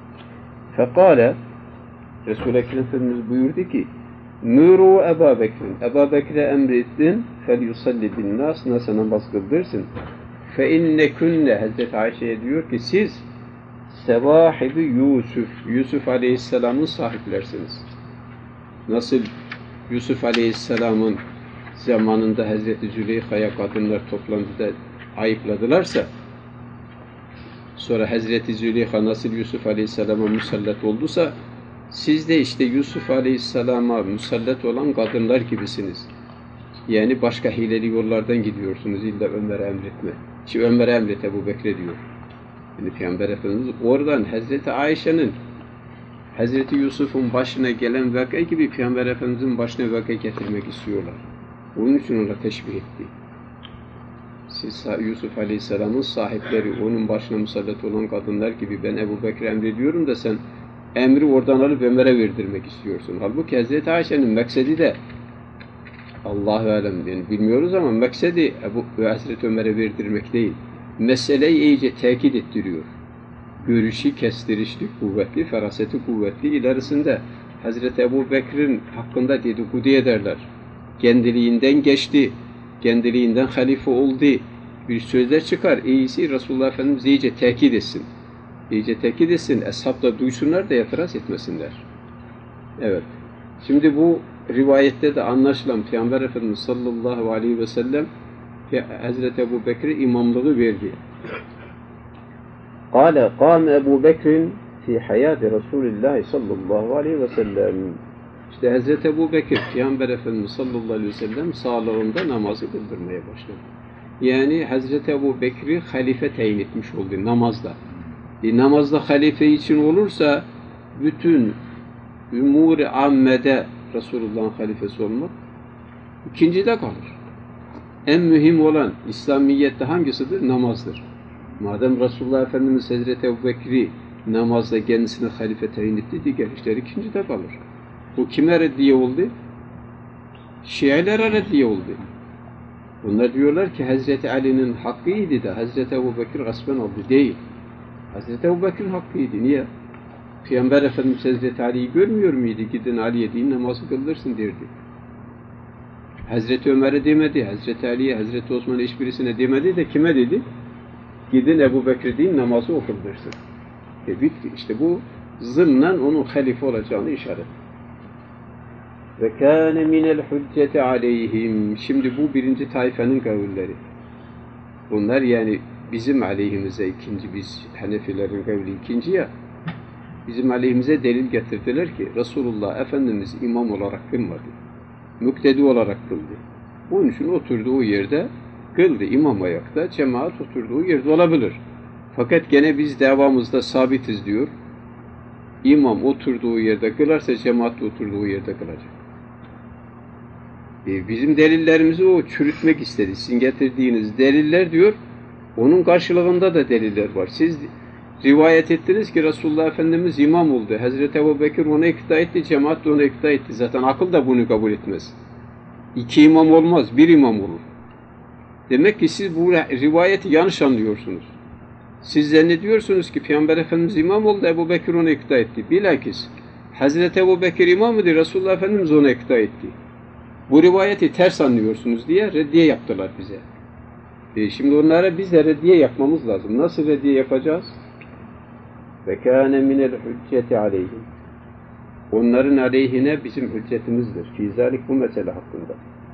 Fekale Resul-i Ekrem Efendimiz buyurdu ki Nuru Ebu Bekir'in Ebu Bekir'e emrettin fel yusalli bin nas nasıl namaz kıldırsın. Fe innekünne Hazreti Ayşe'ye diyor ki siz sevahibi Yusuf Aleyhisselam'ın sahiplersiniz. Nasıl Yusuf Aleyhisselam'ın zamanında Hazreti Züleyha'ya kadınlar toplandı da ayıpladılarsa sonra Hazreti Züleyha nasıl Yusuf Aleyhisselam'a musallat olduysa siz de işte Yusuf Aleyhisselam'a musallat olan kadınlar gibisiniz. Yani başka hileli yollardan gidiyorsunuz illa Ömer'e emretme. Şimdi Ömer'e emret Ebu Bekir'e diyor. Yani Peygamber Efendimiz oradan Hazreti Ayşe'nin Hazreti Yusuf'un başına gelen vaka gibi Peygamber Efendimiz'in başına vaka getirmek istiyorlar. Onun için ona teşbih etti. Siz Yusuf Aleyhisselam'ın sahipleri, onun başına musallat olan kadınlar gibi ben Ebu Bekir'e emrediyorum da sen emri oradan alıp Ömer'e verdirmek istiyorsun. Halbuki Hazreti Ayşe'nin meksedi de Allah-u Alem yani bilmiyoruz ama meksedi Hazreti Ömer'e verdirmek değil. Meseleyi iyice tekit ettiriyor. Görüşü kestirişli, kuvvetli, feraseti kuvvetli ilerisinde Hazreti Ebu Bekir'in hakkında dedikodu ederler. Kendiliğinden geçti, kendiliğinden halife oldu. Bir sözler çıkar. İyisi Resulullah Efendimiz iyice tekit etsin. İyice tekit etsin. Ashab da duysunlar da itiraz etmesinler. Evet. Şimdi bu rivayette de anlaşılan Peygamber Efendimiz sallallahu aleyhi ve sellem Hazreti Ebu Bekir'e imamlığı verdi. Kâle kâme Ebu Bekir'in fi hayâti Resulillah sallallahu aleyhi ve sellem. İşte Hazreti Ebu Bekir, Peygamber Efendimiz sallallahu aleyhi ve sellem sağlığında namazı kıldırmaya başladı. Yani Hazreti Ebu Bekir'i halife tayin etmiş oldu namazda. Namazda halife için olursa bütün umur-i ammede Resulullah'ın halifesi olmak ikincide kalır. En mühim olan İslamiyet'te hangisidir? Namazdır. Madem Resulullah Efendimiz Hazreti Ebu Bekir'i namazda kendisine halife tayin etti, diğer işler ikincide kalır. Bu kime reddiye oldu? Şiilere reddiye oldu. Onlar diyorlar ki Hazreti Ali'nin hakkıydı da Hazreti Ebu Bekir gaspen aldı. Değil. Hazreti Ebu Bekir'in hakkıydı. Niye? Peygamber Efendimiz Hazreti Ali'yi görmüyor muydu? Gidin Ali'ye deyin namazı kıldırsın derdi. Hazreti Ömer'e demedi, Hazreti Ali'ye, Hazreti Osman'a hiçbirisine demedi de kime dedi? Gidin Ebu Bekir deyin namazı okıldırsın. Bitti. İşte bu zımnen onun halife olacağını işaret. Ve kâne minel hücceti aleyhim. Şimdi bu birinci tayfenin kavulleri. Bunlar yani bizim aleyhimize ikinci, biz Hanefilerin kavli ikinci ya, bizim aleyhimize delil getirdiler ki Resulullah Efendimiz imam olarak kılmadı. Müktedi olarak kıldı. Bunun için oturduğu yerde kıldı. İmam ayakta, cemaat oturduğu yerde olabilir. Fakat gene biz davamızda sabitiz diyor. İmam oturduğu yerde kılarsa cemaat de oturduğu yerde kılacak. Bizim delillerimizi o çürütmek istedi. Sizin getirdiğiniz deliller diyor, onun karşılığında da deliller var. Siz rivayet ettiniz ki Resulullah Efendimiz imam oldu. Hazreti Ebu Bekir ona ikna etti, cemaat de ona ikna etti. Zaten akıl da bunu kabul etmez. İki imam olmaz, bir imam olur. Demek ki siz bu rivayeti yanlış anlıyorsunuz. Siz zannediyorsunuz ki Peygamber Efendimiz imam oldu, Ebu Bekir ona ikta etti. Bilakis Hazreti Ebu Bekir imam idi, Resulullah Efendimiz ona ikta etti. Bu rivayeti ters anlıyorsunuz diye reddiye yaptılar bize. Şimdi onlara biz de reddiye yapmamız lazım. Nasıl reddiye yapacağız? وَكَانَ مِنَ الْحُجَّةِ عَلَيْهِمْ Onların aleyhine bizim hüccetimizdir. Fizalik bu mesele hakkında.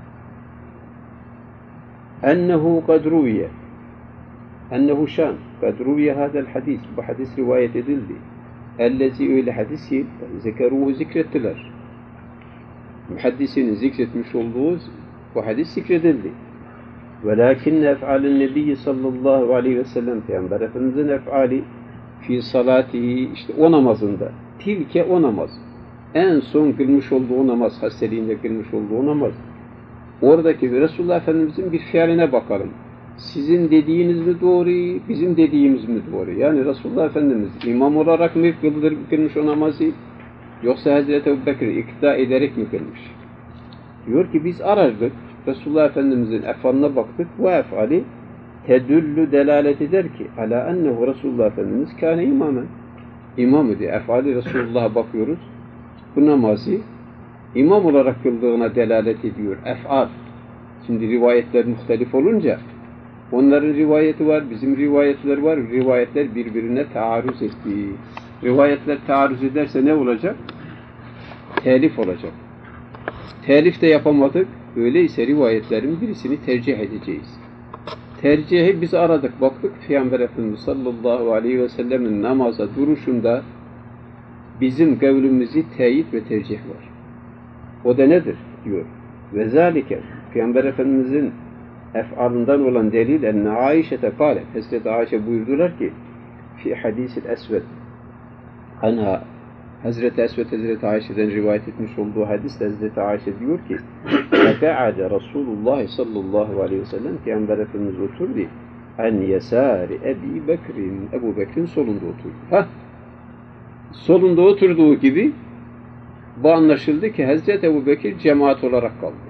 اَنَّهُ قَدْ رُوِيَ اَنَّهُ şan قَدْ رُوِيَ هَذَا الْحَدِيث Bu hadis rivayet edildi. اَلَّذِي öyle hadisi zekeruhu zikrettiler. Muhaddisinin zikretmiş olduğu bu hadis zikredildi. وَلَاكِنَّ اَفْعَالِ النَّبِيِّ sallallahu aleyhi ve sellem Peygamber Efendimiz'in ef'ali fi salatihi işte o namazında. Tilke o namaz. En son kılmış olduğu o namaz, hasteliğinde kılmış olduğu o namaz. Oradaki Resulullah Efendimiz'in bir fiiline bakalım. Sizin dediğiniz mi doğru, bizim dediğimiz mi doğru? Yani Resulullah Efendimiz imam olarak mı kılmış o namazı, yoksa Hazreti Ebubekir ikta ederek mi kılmış? Diyor ki biz arardık, Resulullah Efendimiz'in efaline baktık, bu efali tedüllü delalet eder ki ala ennehu Resulullah Efendimiz kâne imamen. İmam idi. Efali Resulullah'a bakıyoruz. Bu namazı imam olarak kıldığına delalet ediyor. Ef'al. Şimdi rivayetler muhtelif olunca onların rivayeti var, bizim rivayetler var. Rivayetler birbirine taarruz etti. Rivayetler taarruz ederse ne olacak? Telif olacak. Telif de yapamadık. Öyleyse rivayetlerin birisini tercih edeceğiz. Tercihi biz aradık, baktık. Peygamber Efendimiz sallallahu aleyhi ve sellemin namaza duruşunda bizim kavlimizi teyit ve tercih var. O da nedir? Diyor. Ve zâlike Peygamber Efendimizin ef'alından olan delil enne Aişe'te kâlet. Hazreti Aişe buyurdular ki fi hadis-i esved anha Hazreti Esved Hazreti Aişe'den rivayet etmiş olduğu hadiste Hazreti Aişe diyor ki فَقَعَدَ Resulullah sallallahu aleyhi ve sellem Peygamber Efendimiz oturdu en yesâri Ebi Bekir'in Ebu Bekir'in solunda oturdu. Solunda oturduğu gibi bu anlaşıldı ki Hazreti Ebu Bekir cemaat olarak kaldı.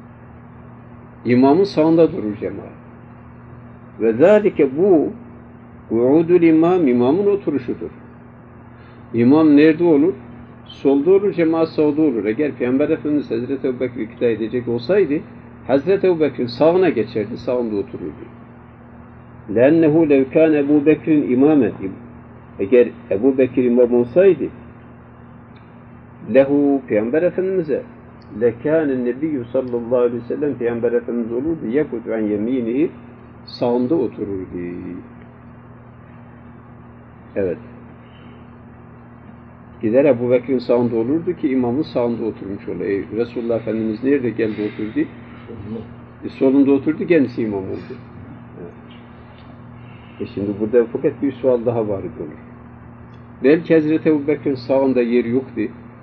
İmamın sağında durur cemaat. Ve zâlike bu u'udul imam imamın oturuşudur. İmam nerede olur? Solda olur, cemaat sağda olur. Eğer Peygamber Efendimiz Hazreti Ebu Bekir'i ikna edecek olsaydı Hazreti Ebu Bekir'in sağına geçerdi, sağında otururdu. لَاَنَّهُ لَوْ كَانَ Ebu Bekir'in imamen eğer Ebu Bekir imam olsaydı lehu Peygamber Efendimiz'e lekâne nebiyyü sallallahu aleyhi ve sellem Peygamber Efendimiz olurdu yekut an yeminihi sağında otururdu. Evet. Gider Ebu Bekir'in sağında olurdu ki imamın sağında oturmuş olur. Resulullah Efendimiz nerede geldi oturdu? Solunda oturdu, kendisi imam oldu. Evet. Şimdi burada fakat bir sual daha var olur. Belki Hazreti Ebu Bekir'in sağında yer yoktu.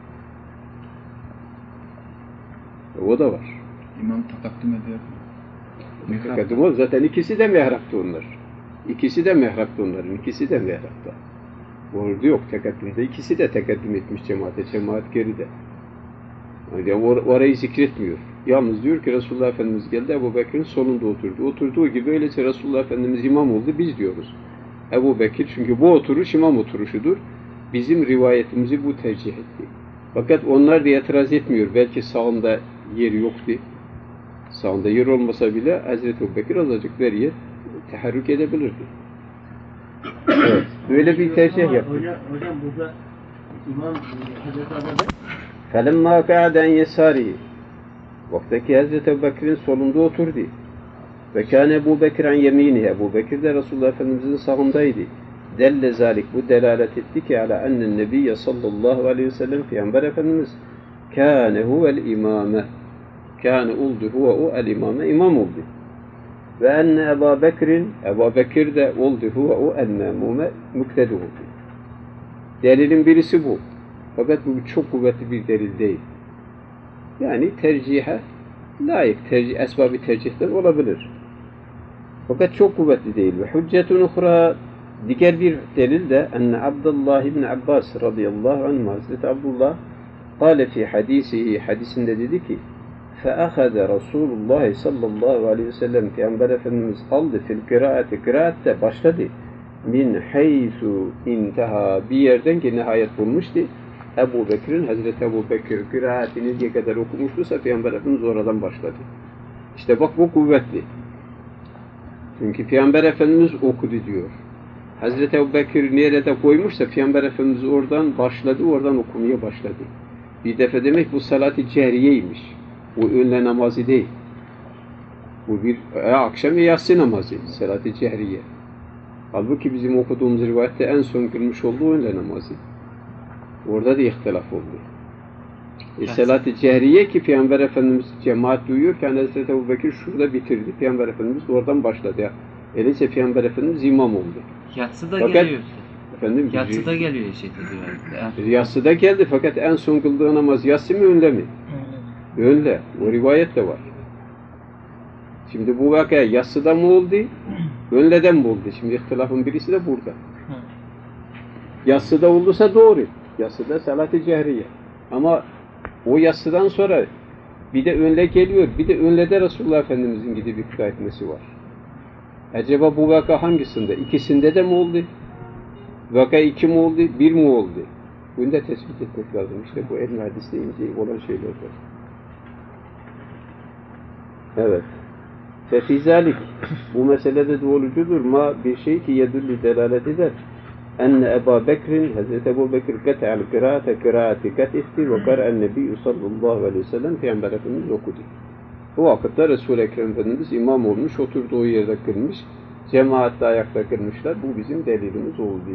O da var. İmam takaddüm eder. Takaddüm o. Zaten ikisi de mihraptı onlar. İkisi de mihraptı onların. İkisi de mihrapta. Orada yok tekaddümde. İkisi de tekaddüm etmiş cemaate. Cemaat geride. Yani orayı zikretmiyor. Yalnız diyor ki Resulullah Efendimiz geldi Ebu Bekir'in solunda oturdu. Oturduğu gibi öyleyse Resulullah Efendimiz imam oldu. Biz diyoruz. Ebu Bekir çünkü bu oturuş imam oturuşudur. Bizim rivayetimizi bu tercih etti. Fakat onlar da itiraz etmiyor. Belki sağında yer yoktu. Sağında yer olmasa bile Hazreti Ebu Bekir azıcık beriye teharrük edebilirdi. Evet. Böyle bir tercih yaptı. Hocam burada İmam Hazreti Ebu فَلَمَّا قَعَدَ اَنْ يَسَارِهِ Vaktaki Hazreti Ebu Bekir'in solunda oturdu. وَكَانَ Ebu Bekir an yeminihi Ebu Bekir de Resulullah Efendimiz'in sağındaydı. Delle zalik bu delalet etti ki ala ennen nebiyye sallallahu aleyhi ve sellem Peygamber Efendimiz kâne huvel imâme kâne oldu huve o el imâme imam oldu. Ve enne Ebu Bekir'in Ebu Bekir de oldu huve o el memûme muktedi oldu. Delilin birisi bu. Fakat bu çok kuvvetli bir delil değil. Yani tercihe layık esbab-ı tercihler olabilir. Fakat çok kuvvetli değil. Ve hüccetun ukhra diğer bir delil de enne Abdullah ibn Abbas radıyallahu anh Hazreti Abdullah kâle fi hadisihi hadisinde dedi ki فَأَخَذَ رَسُولُ اللّٰهِ sallallahu aleyhi ve sellem Peygamber Efendimiz aldı fil kıraati, kıraatte başladı. Min haythu intaha, bir yerden ki nihayet bulmuştu. Ebu Bekir'in, Hazreti Ebu Bekir kıraatini diye kadar okumuştuysa Peygamber Efendimiz oradan başladı. İşte bak bu kuvvetli. Çünkü Peygamber Efendimiz okudu diyor. Hazreti Ebu Bekir nerede koymuşsa Peygamber Efendimiz oradan başladı, oradan okumaya başladı. Bir defa demek bu salat-ı cehriyeymiş. Bu önle namazı değil. Bu bir akşam ve yatsı namazı, salat-ı cehriye. Halbuki bizim okuduğumuz rivayette en son kılmış olduğu önle namazı. Orada da ihtilaf oldu. Salat-ı cehriye ki Peygamber Efendimiz cemaat duyuyorken Hazreti Ebu Bekir şurada bitirdi. Peygamber Efendimiz oradan başladı. Ya. Öyleyse Peygamber Efendimiz imam oldu. Yatsı da fakat, geliyor. Efendim, Yatsı da geliyor işte. Yatsı da geldi fakat en son kıldığı namaz yatsı mı önle mi? Önle. O rivayet de var. Şimdi bu vakaya yatsıda mı oldu? Önleden mi oldu? Şimdi ihtilafın birisi de burada. Yatsıda olduysa doğru. Yatsıda salat-ı cehriye. Ama o yatsıdan sonra bir de önle geliyor. Bir de önlede Resulullah Efendimiz'in gidip ikra etmesi var. Acaba bu vaka hangisinde? İkisinde de mi oldu? Vaka 2 mi oldu? 1 mi oldu? Bunu da tespit etmek lazım. İşte bu ilm hadiste ince olan şeyler var. Evet. Fefizalik. Bu meselede doğrucudur. Ma bir şey ki yedulli delalet eder. Enne Ebu Bekir'in, Hazreti Ebu Bekir kat'al kıraate kıraati kat etti ve kar'en nebiyyü sallallahu aleyhi ve sellem Peygamber Efendimiz okudu. Bu vakitte Resul-i Ekrem Efendimiz imam olmuş, oturduğu yerde kılmış, cemaatle ayakta kılmışlar. Bu bizim delilimiz oldu.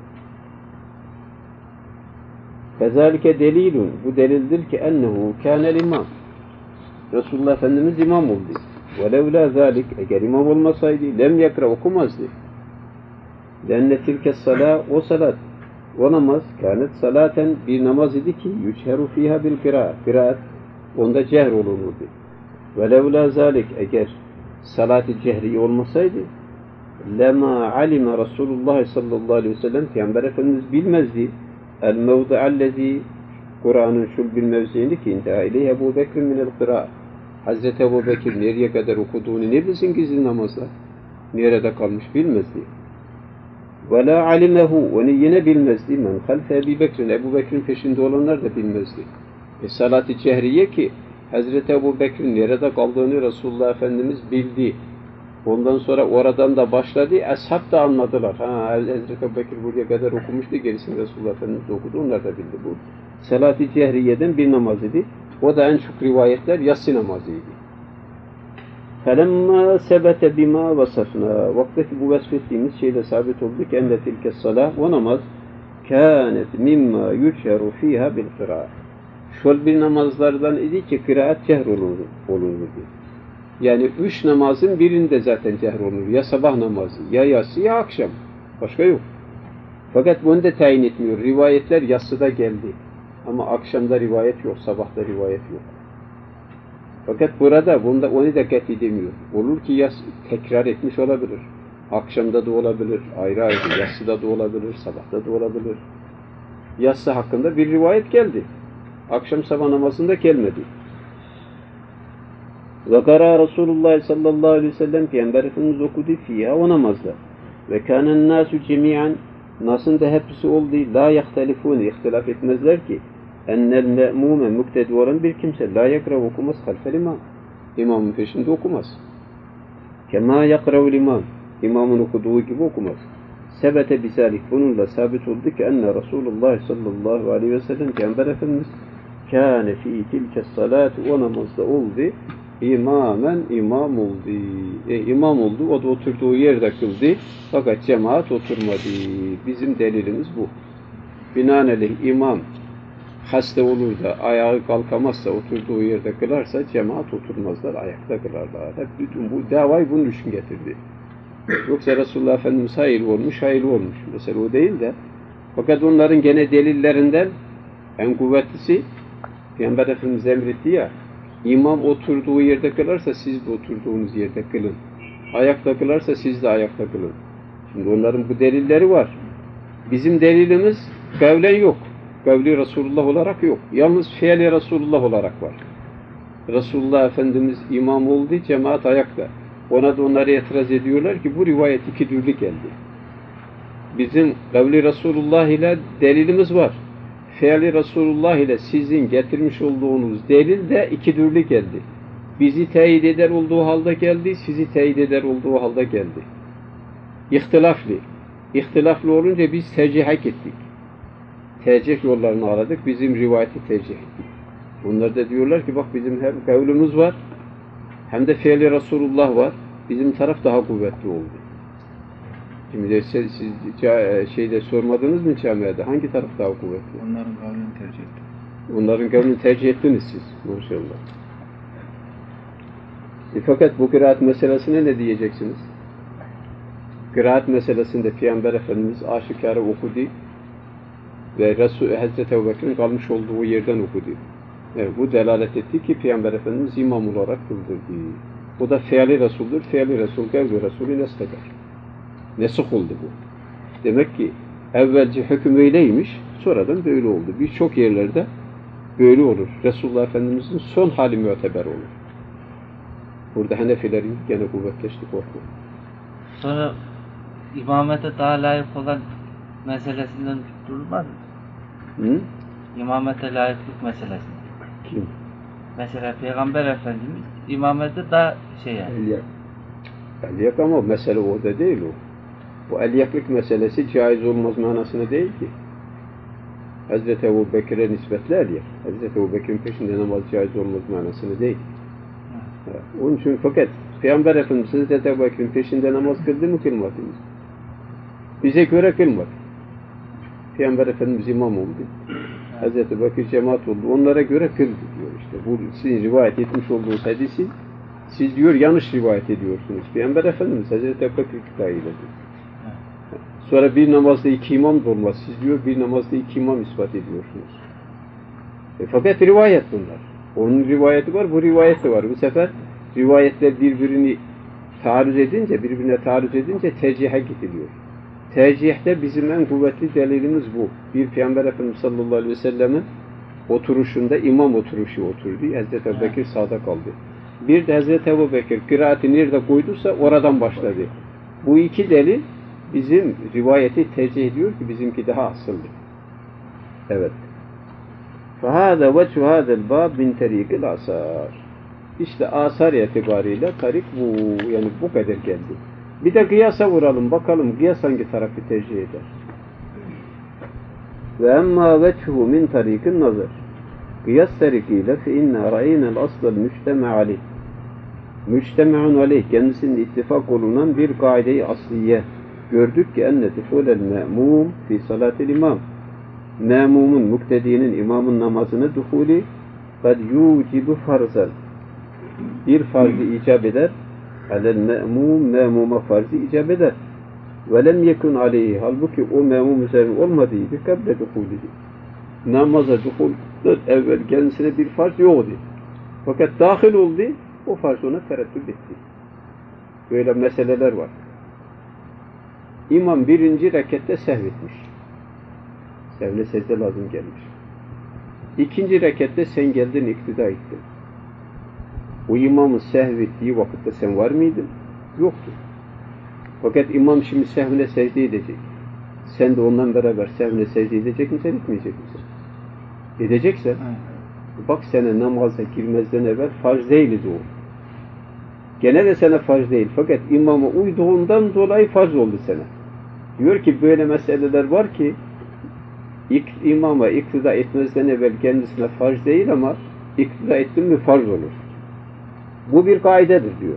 Fezalike delilun. Bu delildir ki ennehu kânel imam. Resulullah Efendimiz imam oldu. وَلَوْلَا ذَٰلِكَ Eğer imam olmasaydı, lem yakra okumazdı. لَنَّ تِلْكَ الصَّلَاةِ O salat, o namaz, kânet salaten bir namaz idi ki, يُجْهَرُ ف۪يهَا بِالْقِرَاءِ Kıraat, onda cehr olunurdu. وَلَوْلَا ذَٰلِكَ Eğer salat-ı cehri olmasaydı, لَمَا عَلِمَ Resulullah sallallahu aleyhi ve sellem Peygamber Efendimiz bilmezdi. El-mevdi'allezî Kur'an'ın şu bir mevziğini ki intihâ ileyh Ebu Bekir minel kıra'a. Hazreti Ebu Bekir nereye kadar okuduğunu ne bilsin gizli namazda? Nerede kalmış bilmezdi. Ve la alimehu onu yine bilmezdi. Men halfe Ebu Bekir'in Ebu Bekir'in peşinde olanlar da bilmezdi. Salat-ı cehriye ki Hazreti Ebu Bekir'in nerede kaldığını Resulullah Efendimiz bildi. Ondan sonra oradan da başladı. Ashab da anladılar. Hazreti Ebu Bekir buraya kadar okumuştu. Gerisini Resulullah Efendimiz okudu. Onlar da bildi bu. Salat-ı cehriyeden bir namaz idi. O da en çok rivayetler yatsı namazıydı. فَلَمَّا سَبَتَ بِمَا وَصَفْنَا Vaktaki bu vasfettiğimiz şeyde sabit oldu ki enne tilke salah o namaz kânet mimma yuçheru fîhâ bil kıraat. Şöyle bir namazlardan idi ki kıraat cehr olunurdu. Yani 3 namazın birinde zaten cehr olunur. Ya sabah namazı, ya yatsı, ya akşam. Başka yok. Fakat bunu da tayin etmiyor. Rivayetler yatsıda geldi. Ama akşamda rivayet yok, sabahta rivayet yok. Fakat burada bunda onu da kat edemiyor. Olur ki tekrar etmiş olabilir. Akşamda da olabilir, ayrı ayrı. Yatsıda da olabilir, sabahta da olabilir. Yatsı hakkında bir rivayet geldi. Akşam sabah namazında gelmedi. Ve kara Resulullah sallallahu aleyhi ve sellem Peygamber Efendimiz okudu fiyha o namazda. Ve kânen nâsu cemi'an Nas'ın da hepsi oldu. La yahtelifûne ihtilaf etmezler ki ennel me'mûme muktedi olan bir kimse la yakrav okumaz halfel imam. İmamın peşinde okumaz. Kema yakrav imam. İmamın okuduğu gibi okumaz. Sebete bisalik. Bununla sabit oldu ki enne Resulullah sallallahu aleyhi ve sellem Peygamber Efendimiz kâne fî tilke salâti o namazda oldu. İmamen imam oldu. İmam oldu. O da oturduğu yerde kıldı. Fakat cemaat oturmadı. Bizim delilimiz bu. Binaenaleyh imam hasta olur da ayağı kalkamazsa oturduğu yerde kılarsa cemaat oturmazlar. Ayakta kılarlar. Hep bütün bu davayı bunun için getirdi. Yoksa Resulullah Efendimiz hayırlı olmuş, hayırlı olmuş. Mesela o değil de fakat onların gene delillerinden en kuvvetlisi Peygamber Efendimiz emretti ya İmam oturduğu yerde kılarsa siz de oturduğunuz yerde kılın. Ayakta kılarsa siz de ayakta kılın. Şimdi onların bu delilleri var. Bizim delilimiz kavlen yok. Kavli Resulullah olarak yok. Yalnız fiili Resulullah olarak var. Resulullah Efendimiz imam oldu, cemaat ayakta. Ona da onlara itiraz ediyorlar ki bu rivayet iki türlü geldi. Bizim kavli Resulullah ile delilimiz var. Feali Resulullah ile sizin getirmiş olduğunuz delil de iki türlü geldi. Bizi teyit eder olduğu halde geldi, sizi teyit eder olduğu halde geldi. İhtilaflı. İhtilaflı olunca biz tercihe gittik. Tercih yollarını aradık, bizim rivayeti tercih ettik. Onlar da diyorlar ki bak bizim hem kavlimiz var, hem de feali Resulullah var. Bizim taraf daha kuvvetli oldu. Şimdi de siz şeyde sormadınız mı camiada? Hangi taraf daha kuvvetli? Onların kavlini tercih ettim. Onların kavlini tercih ettiniz siz. Maşallah. Fakat bu kıraat meselesine ne diyeceksiniz? Kıraat meselesinde Peygamber Efendimiz aşikare okudu ve Hazreti Ebubekir'in kalmış olduğu yerden okudu. Evet, bu delalet etti ki Peygamber Efendimiz imam olarak kıldırdı. Bu da feali Resul'dur. Feali Resul, kavli Resulü nesheder. Nesih oldu bu. Demek ki evvelce hüküm öyleymiş, sonradan böyle oldu. Birçok yerlerde böyle olur. Resulullah Efendimiz'in son hali müteber olur. Burada Hanefilerin gene kuvvetleşti korku. Sonra imamete daha layık olan meselesinden durulmaz mı? Hı? İmamete layıklık meselesinde. Kim? Mesela Peygamber Efendimiz imamete daha şey yani. Elyak. Elyak ama mesele orada değil o. Bu elyaklık meselesi caiz olmaz manasına değil ki. Hazreti Ebubekir'e nispetle elyak. Hazreti Ebubekir'in peşinde namaz caiz olmaz manasına değil. Evet. Onun için fakat Peygamber Efendimiz Hazreti Ebubekir'in peşinde namaz kıldı mı kılmadı mı? Bize göre kılmadı. Peygamber Efendimiz imam oldu. Hazreti Ebubekir cemaat oldu. Onlara göre kıldı diyor işte. Bu sizin rivayet etmiş olduğunuz hadisi siz diyor yanlış rivayet ediyorsunuz. Peygamber Efendimiz Hazreti Ebubekir kitayıyla diyor. Sonra bir namazda iki imam da olmaz. Siz diyor bir namazda iki imam ispat ediyorsunuz. Fakat rivayet bunlar. Onun rivayeti var, bu rivayet de var. Bu sefer rivayetler birbirine taarruz edince tercihe gidiliyor. Tercihte bizim en kuvvetli delilimiz bu. Bir Peygamber Efendimiz sallallahu aleyhi ve sellem'in oturuşunda imam oturuşu oturdu. Hazreti Ebubekir sağda kaldı. Bir de Hazreti Ebubekir kıraati nerede koyduysa oradan başladı. Bu iki delil bizim rivayeti tercih ediyor ki bizimki daha asıllı. Evet. فَهَذَا وَجْهُ هَذَا الْبَابِ مِنْ تَرِيقِ الْعَصَارِ İşte asar itibariyle tarik bu. Yani bu kadar geldi. Bir de kıyasa vuralım. Bakalım kıyas hangi tarafı tercih eder. وَاَمَّا وَجْهُ مِنْ تَرِيقِ النَّظَرِ Kıyas tarikiyle فَاِنَّا رَأَيْنَا الْأَصْلَ الْمُجْتَمَعَ عَلَيْهِ Mücteme'un aleyh kendisinde ittifak olunan bir kaide-i asliye gördük ki enne duhulel me'mum fi salatil imam me'mumun muktedinin imamın namazını duhuli kad yucibu farzan bir farzı icap eder alel me'mum me'muma farzı icap eder ve lem yekun aleyhi halbuki o me'mum üzerine olmadığı bir kable duhulihi namaza duhuldan evvel kendisine bir farz yoktu fakat dahil oldu o farz ona tereddüt etti. Böyle meseleler var. İmam birinci rekatte sehvetmiş. Sehvine secde lazım gelmiş. İkinci rekatte sen geldin iktida ettin. O imamın sehvettiği vakitte sen var mıydın? Yoktu. Fakat imam şimdi sehvine secde edecek. Sen de ondan beraber sehvine secde edecek misin, etmeyecek misin? Edeceksen bak sana namaza girmezden evvel farz değildi o. Gene de sana farz değil. Fakat imama uyduğundan dolayı farz oldu sana. Diyor ki böyle meseleler var ki imama iktida etmezden evvel kendisine farz değil ama iktida ettin mi farz olur. Bu bir kaidedir diyor.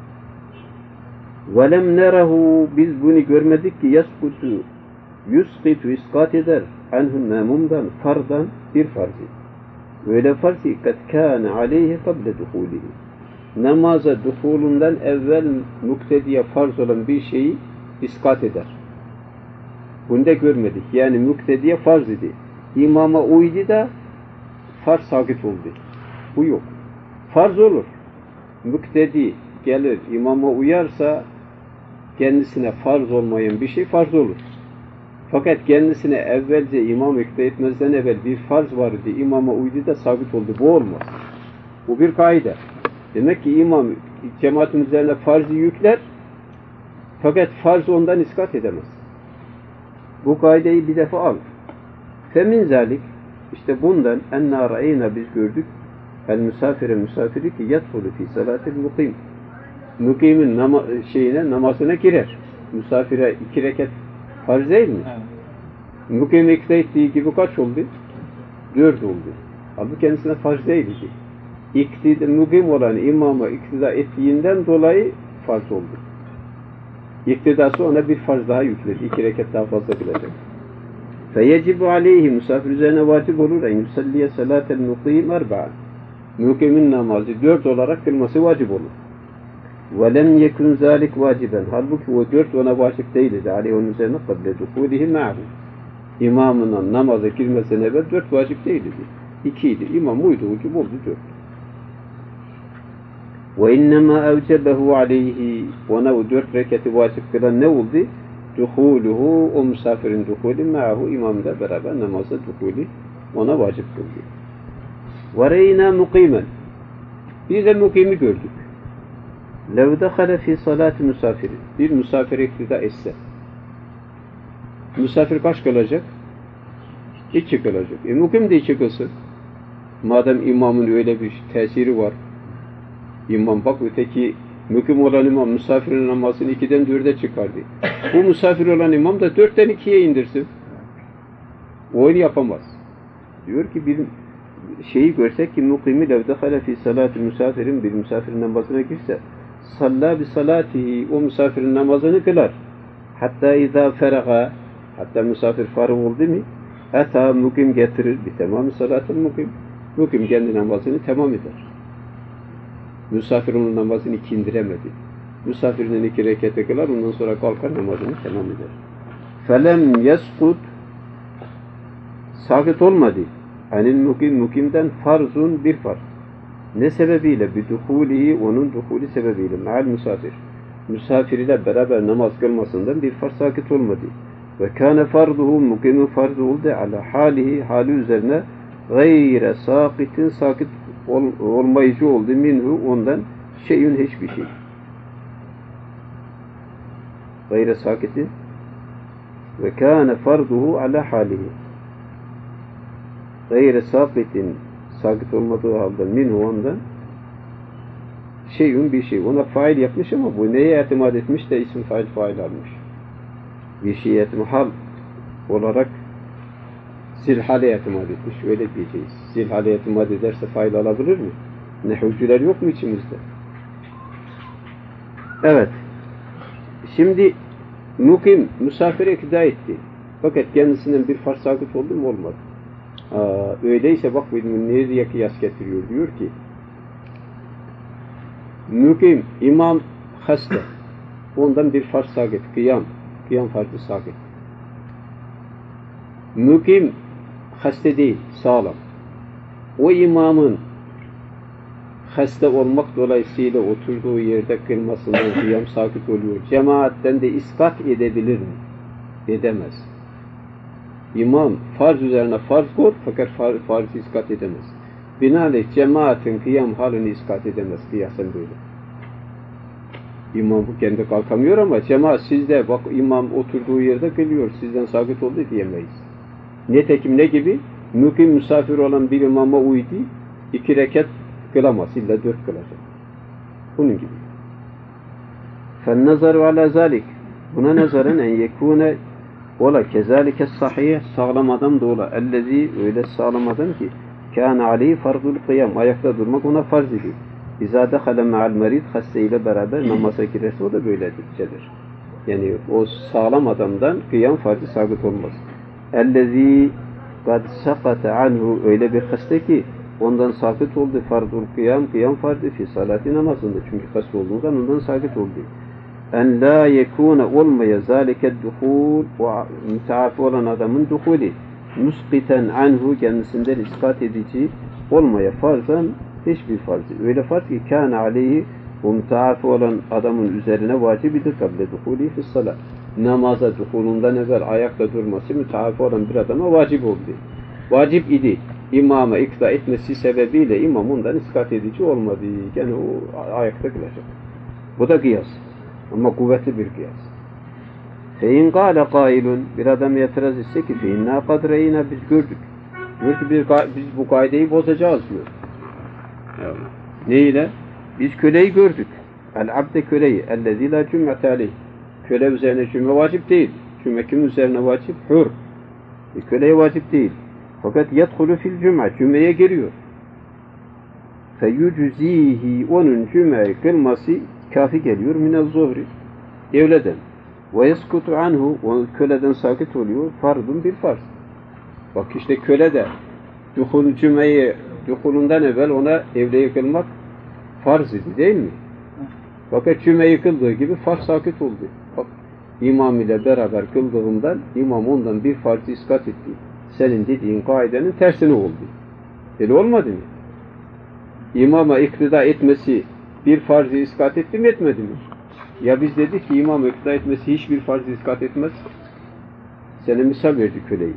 وَلَمْ نَرَهُ Biz bunu görmedik ki yusqitu iskat eder anhu memumdan fardan bir farzı. Öyle farz ki kad kâne aleyhi kable duhulihi. Namaza duhulundan evvel muktediye farz olan bir şeyi iskat eder. Bunu da görmedik. Yani muktediye farz idi. İmama uydu da farz sakit oldu. Bu yok. Farz olur. Muktedi gelir, imama uyarsa kendisine farz olmayan bir şey farz olur. Fakat kendisine evvelce imam ikna etmezden evvel bir farz vardı, imama uydu da sabit oldu. Bu olmaz. Bu bir kaide. Demek ki imam cemaatin üzerine farzı yükler, fakat farz ondan iskat edemez. Bu kaideyi bir defa al. Femin zalik, işte bundan enna ra'eyna, biz gördük, el misafiri ki yadhulu fi salatil mukim. Mukimin namazına girer. Misafire 2 rekat farz değil mi? Evet. Mukim ikna ettiği gibi kaç oldu? 4 oldu. Halbuki kendisine farz değildi. Mukim olan imama iktida ettiğinden dolayı farz oldu. İktidası ona bir farz daha yükledi. 2 rekat daha fazla kılacak. Feyecibu aleyhi, misafir üzerine vacip olur en yusalliye salatel mukim 4. Mukimin namazı 4 olarak kılması vacip olur. وَلَمْ يَكُنْ ذَٰلِكْ vaciben. Halbuki o 4 ona vacip değildi. Aleyhi onun üzerine قَبْلَ دُخُولِهِ مَعْهُ. İmamının namaza girmesine evvel 4 vacip değildi. 2 idi. İmam uyduğu gibi oldu 4. وَاِنَّمَا اَوْجَبَهُ عَلَيْهِ. Ona o 4 rekati vacip kılan ne oldu? Duhuluhu, o misafirin duhuli ma'ahu, imamla beraber namaza duhuli ona vacip kıldı. وَرَيْنَا مُقِيمًا. Bir de mukimi gördük. لَوْ دَخَلَ فِي صَلَاتِ مُسَافِرٍ. Bir misafir iktida etse. Misafir kaç kılacak? 2 kılacak. Mukim de 2 kılsın. Madem imamın öyle bir tesiri var. İmam bak, öteki mukim olan imam misafirin namazını 2'den 4'e çıkardı. Bu misafir olan imam da 4'ten 2'ye indirsin. O onu yapamaz. Diyor ki bir şeyi görsek ki mukimi lev dehale fi salati misafirin, bir misafirin namazına girse salla bi salatihi, o misafirin namazını kılar. Hatta izâ feraga, hatta misafir farık oldu mu? Hatta mukim getirir bir tamam salatın mukim. Mukim kendi namazını tamam eder. Misafir onun namazını 2 indiremedi. Misafirinin 2 rekatı kılar, ondan sonra kalkar namazını tamam eder. Felem yeskut, sakit olmadı. Anil mukimden farzun, bir farz. Ne sebebiyle? Biduhulihi, onun duhuli sebebiyle. Ma'al misafir. Misafir ile beraber namaz kılmasından bir farz sakit olmadı. Ve kâne farduhu, mukimin farzı oldu ala halihi, hali üzerine gayre sakitin, sakit olmayıcı oldu minhu, ondan şeyün, hiçbir şey. Gayre sakitin ve kâne farduhu ala halihi. Gayre sakitin, sakit olmadığı halde minhu, ondan şeyün, bir şey. Ona fail yapmış ama bu neye itimat etmiş de isim fail almış. Bir şeye itimat olarak zilhale itimat etmiş. Öyle diyeceğiz. Zilhale itimat ederse fail alabilir mi? Nehvciler yok mu içimizde? Evet. Şimdi mukim misafire iktida etti. Fakat kendisinden bir farz sakit oldu mu? Olmadı. Öyleyse bak nereye kıyas getiriyor? Diyor ki mukim, imam hasta. Ondan bir farz sakit. Kıyam farzı sakit. Mukim hasta değil, sağlam. O imamın hasta olmak dolayısıyla oturduğu yerde kılmasından kıyam sakit oluyor. Cemaatten de iskat edebilir mi? Edemez. İmam farz üzerine farz kor, fakat farzı iskat edemez. Binaenaleyh cemaatin kıyam halini iskat edemez. Kıyasen böyle. İmam bu kendi kalkamıyor ama cemaat sizde, bak imam oturduğu yerde kılıyor, sizden sakit oldu diyemeyiz. Netekim ne gibi? Mukim misafir olan bir imama uydu, 2 rekat kılamaz, illa 4 kılacak. Bunun gibi. فَالنَّظَرُ عَلَى ذَٰلِكِ. Buna nazaran en yekûne ola kezalike sahih, sağlam adam da ola. Ellezî, öyle sağlam adam ki kâne aleyhi fardul kıyam, ayakta durmak ona farz idi. İzâ dehale me'al merid, hasta ile beraber namaza girerse o da böyledir. Yani o sağlam adamdan kıyam farzı sakıt olmaz. Ellezî kad sakate anhu, öyle bir hasta ki ondan sakıt oldu fardul kıyam farzı fi salati, namazında. Çünkü hasta olduğundan ondan sakıt oldu. En la yekûne olmaya zâlike duhûl, o müteafi olan adamın duhûli muskiten anhu, kendisinden ispat edici olmaya farzan, hiçbir farzı. Öyle farz ki kâne aleyhi, o müteafi olan adamın üzerine vacibidir kable duhûli fissalat. Namaza duhulundan evvel ayakta durması müteafi olan bir adama vacip oldu. Vacip idi. imama ikta etmesi sebebiyle imam ondan iskat edici olmadı. Yani o ayakta kılacak. Bu da kıyas. Ama kuvvetli bir kıyas. Fein kâle kâilun, bir adam itiraz etse ki feinnâ kadreyna, biz gördük. Diyor ki biz bu kaideyi bozacağız diyor. Yani, neyle? Biz köleyi gördük. El-abde köleyi. Ellezî lâ cüm'ete aleyh. Köle üzerine cümme vacip değil. Cümme kimin üzerine vacip? Hür. Köleye vacip değil. Fakat yedhulu fil cüm'e. Cümmeye giriyor. Feyuczihi, onun cüm'e kılması kafi geliyor. Minel zuhri. Evleden. Ve yeskutu anhu. O köleden sakit oluyor. Fardun bir farz. Bak işte köle de duhulundan evvel ona evle kılmak farz idi değil mi? Fakat cüme yıkıldığı gibi farz sakit oldu. Bak, imam ile beraber kıldığından imam ondan bir farzı iskat etti. Senin dediğin kaidenin tersine oldu. Öyle olmadı mı? İmama iktida etmesi bir farzı iskat etti mi etmedi mi? Ya biz dedik ki imama iktida etmesi hiçbir farzı iskat etmez. Sana misal verdi köleyi.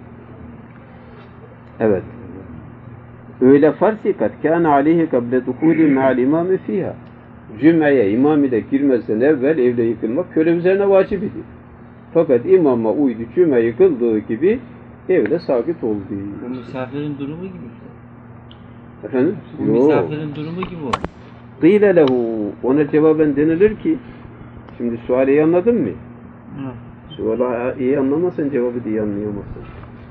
Evet. Öyle farz ikat kâne aleyhi kable duhûli me'al imâmi fîhâ. Cüm'eye imam ile girmezden evvel evle yıkılmak köle üzerine vacip idi. Fakat imama uydu, cüme yıkıldığı gibi evle sakit oldu. Bu misafirin durumu gibi. Efendim? Bu misafirin durumu gibi o. Qîle lehu, ona cevaben denilir ki, şimdi suali iyi anladın mı? Hı. Suali iyi anlamazsan cevabı da iyi anlayamazsın.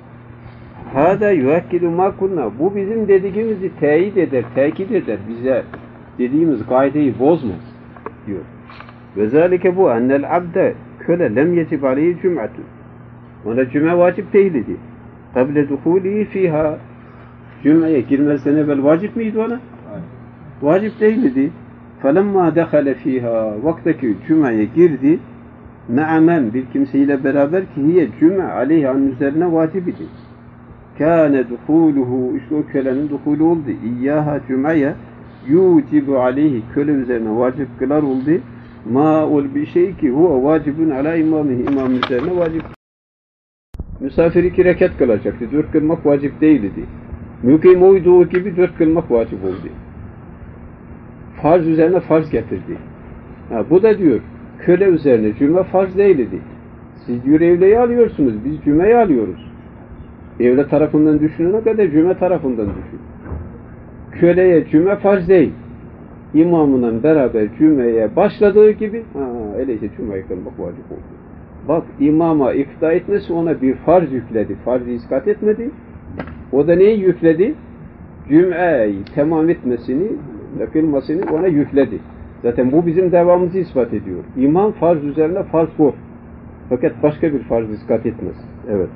Hâdâ yuhakkidu mâ kunna. Bu bizim dediğimizi teyit eder, tekit eder. Bize dediğimiz kaideyi bozmaz diyor. Ve zâlike bu ennel abde köle lem yecib aleyhi cüm'atun. Ona cüme vacip değildi. Kable duhûlihi fîhâ. Cüm'eye girmezden evvel vacip miydi ona? Hayır. Vacip değildi. Felemma dehale fîhâ. Vaktaki cüm'eye girdi. Me'amen bir kimseyle beraber ki hiye cüme aleyhi an üzerine vacip idi. Kâne duhûluhu, işte o kölenin duhûlu oldu. İyyâha cüm'eye yucibu aleyhi, köle üzerine vacip kılar oldu. Ma ol bir şey ki huve vacibun ala imamihi, imam üzerine vacip. Misafir 2 rekat kılacaktı. 4 kılmak vacip değildi. Mükim uyduğu gibi 4 kılmak vacip oldu. Farz üzerine farz getirdi. Ha, bu da diyor köle üzerine cüme farz değildi. Siz diyor evleyi alıyorsunuz. Biz cümeyi alıyoruz. Evle tarafından düşünene kadar cüme tarafından düşün. Köleye cüme farz değil. İmamla beraber cümeye başladığı gibi öyleyse cümeyi kılmak vacip oldu. Bak imama ikta etmesi ona bir farz yükledi. Farzı iskat etmedi. O da neyi yükledi? Cümeyi tamam etmesini, kılmasını ona yükledi. Zaten bu bizim devamımızı ispat ediyor. İmam farz üzerine farz koy. Fakat başka bir farz iskat etmez. Evet.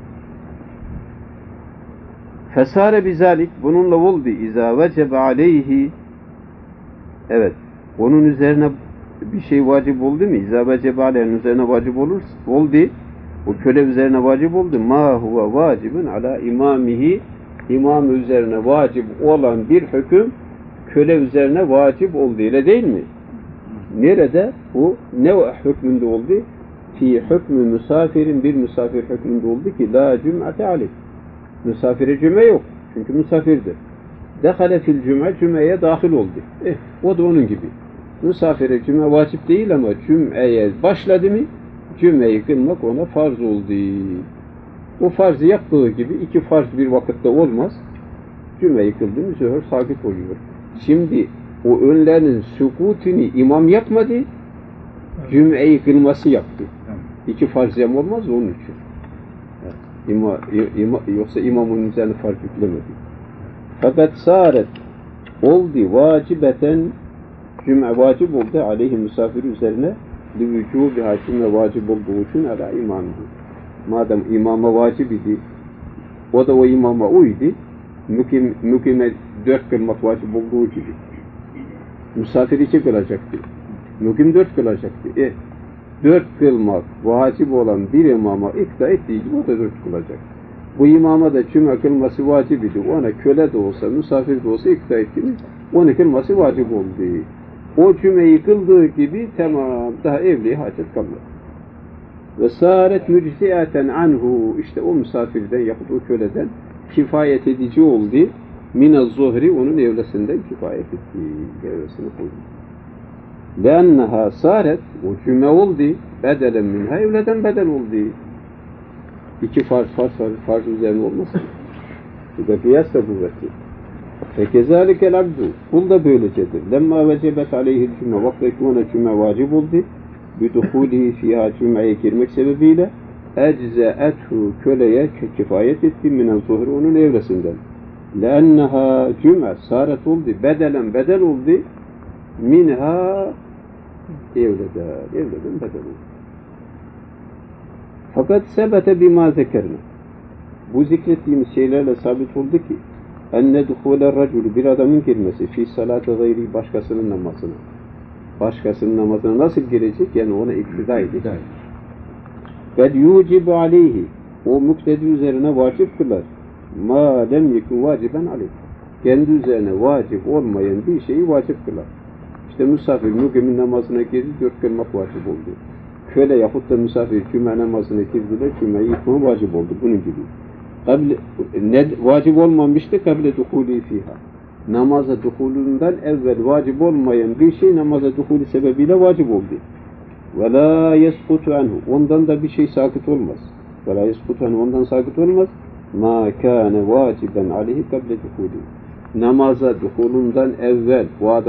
Fesare bizalik, bununla oldu. İzâ vecebe aleyhi, evet, onun üzerine bir şey vacip oldu mu? İzâ vecebe aleyhin üzerine vacip oldu. O köle üzerine vacip oldu. Ma huve vacibun ala imamihi, imam üzerine vacip olan bir hüküm köle üzerine vacip oldu. Öyle değil mi? Nerede? Bu ne hükmünde oldu? Fi hükmü misafirin, bir misafir hükmünde oldu ki la cüm'ate aleyh. Misafire cüme yok. Çünkü misafirdir. Dehale fil cüme, cümeye dahil oldu. O da onun gibi. Misafire cüme vacip değil ama cümeye başladı mı cümeyi kılmak ona farz oldu. O farzı yaptığı gibi 2 farz bir vakitte olmaz. Cümeyi kıldı mı zöhür sakit oluyor. Şimdi o önlerinin sükutini imam yapmadı. Cümeyi kılması yaptı. 2 farz yap olmaz onun için. Yoksa imamın üzerine fark yüklemedi. Fakat sâret oldu vacibeten, cüme vacip oldu aleyhi misafir üzerine lüvücûbiha, cüme vacip olduğu için ala imamı. Madem imama vacip idi, o da o imama uydu, mükime 4 kılmak vacip olduğu gibi. Misafir 2 kılacaktı. Mükim 4 kılacaktı. 4 kılmak vacip olan bir imama ikta ettiği gibi o da 4 kılacak. Bu imama da cüme kılması vacip idi. Ona köle de olsa, misafir de olsa ikta ettiğini, onu kılması vacip oldu. O cümeyi kıldığı gibi tamam, daha evliye hacet kalmadı. Ve sâret müczi'aten anhu, işte o misafirden yapıp o köleden kifayet edici oldu. Mine zuhri onun evlesinden kifayet etti. Evlesini koydu. Lenneha saret o cüme oldu. Bedelen minha evleden bedel oldu. İki farz üzerine olmasın. Bu da kıyas da kuvvetli. Fekezalikel abdu. Kul da böylecedir. Lemma vecebet aleyhil cüme. Vaktaki ona cüme vacip oldu. Biduhulihi fiha cümeye girmek sebebiyle ecze'ethu köleye kifayet etti minen zuhri onun evlesinden. Lenneha cüme saret oldu. Bedel oldu. Minha evleden bedel oldu. Fakat sebete bima zekerna. Bu zikrettiğimiz şeylerle sabit oldu ki enne duhule racülü bir adamın girmesi fi salatı gayri başkasının namazına. Başkasının namazına nasıl girecek? Yani ona iktida edecek. Kad yucibu aleyhi o müktedi üzerine vacip kılar. Ma lem yekun vaciben aleyh. Kendi üzerine vacip olmayan bir şeyi vacip kılar. İşte misafir mügemin namazına girdi, 4 kılmak vacip oldu. Köle yahut da misafir cüme namazına girdiler, cümeyi yıkma vacip oldu. Bunun gibi. Vacip olmamıştı kable duhuli fiha. Namaza duhulundan evvel vacip olmayan bir şey namaza duhuli sebebiyle vacip oldu. Ve la yeskutu anhu. Ondan da bir şey sakıt olmaz. Ve la yeskutu anhu. Ondan sakıt olmaz. Ma kâne vaciben aleyhi kable duhuli. Namaza duhulundan evvel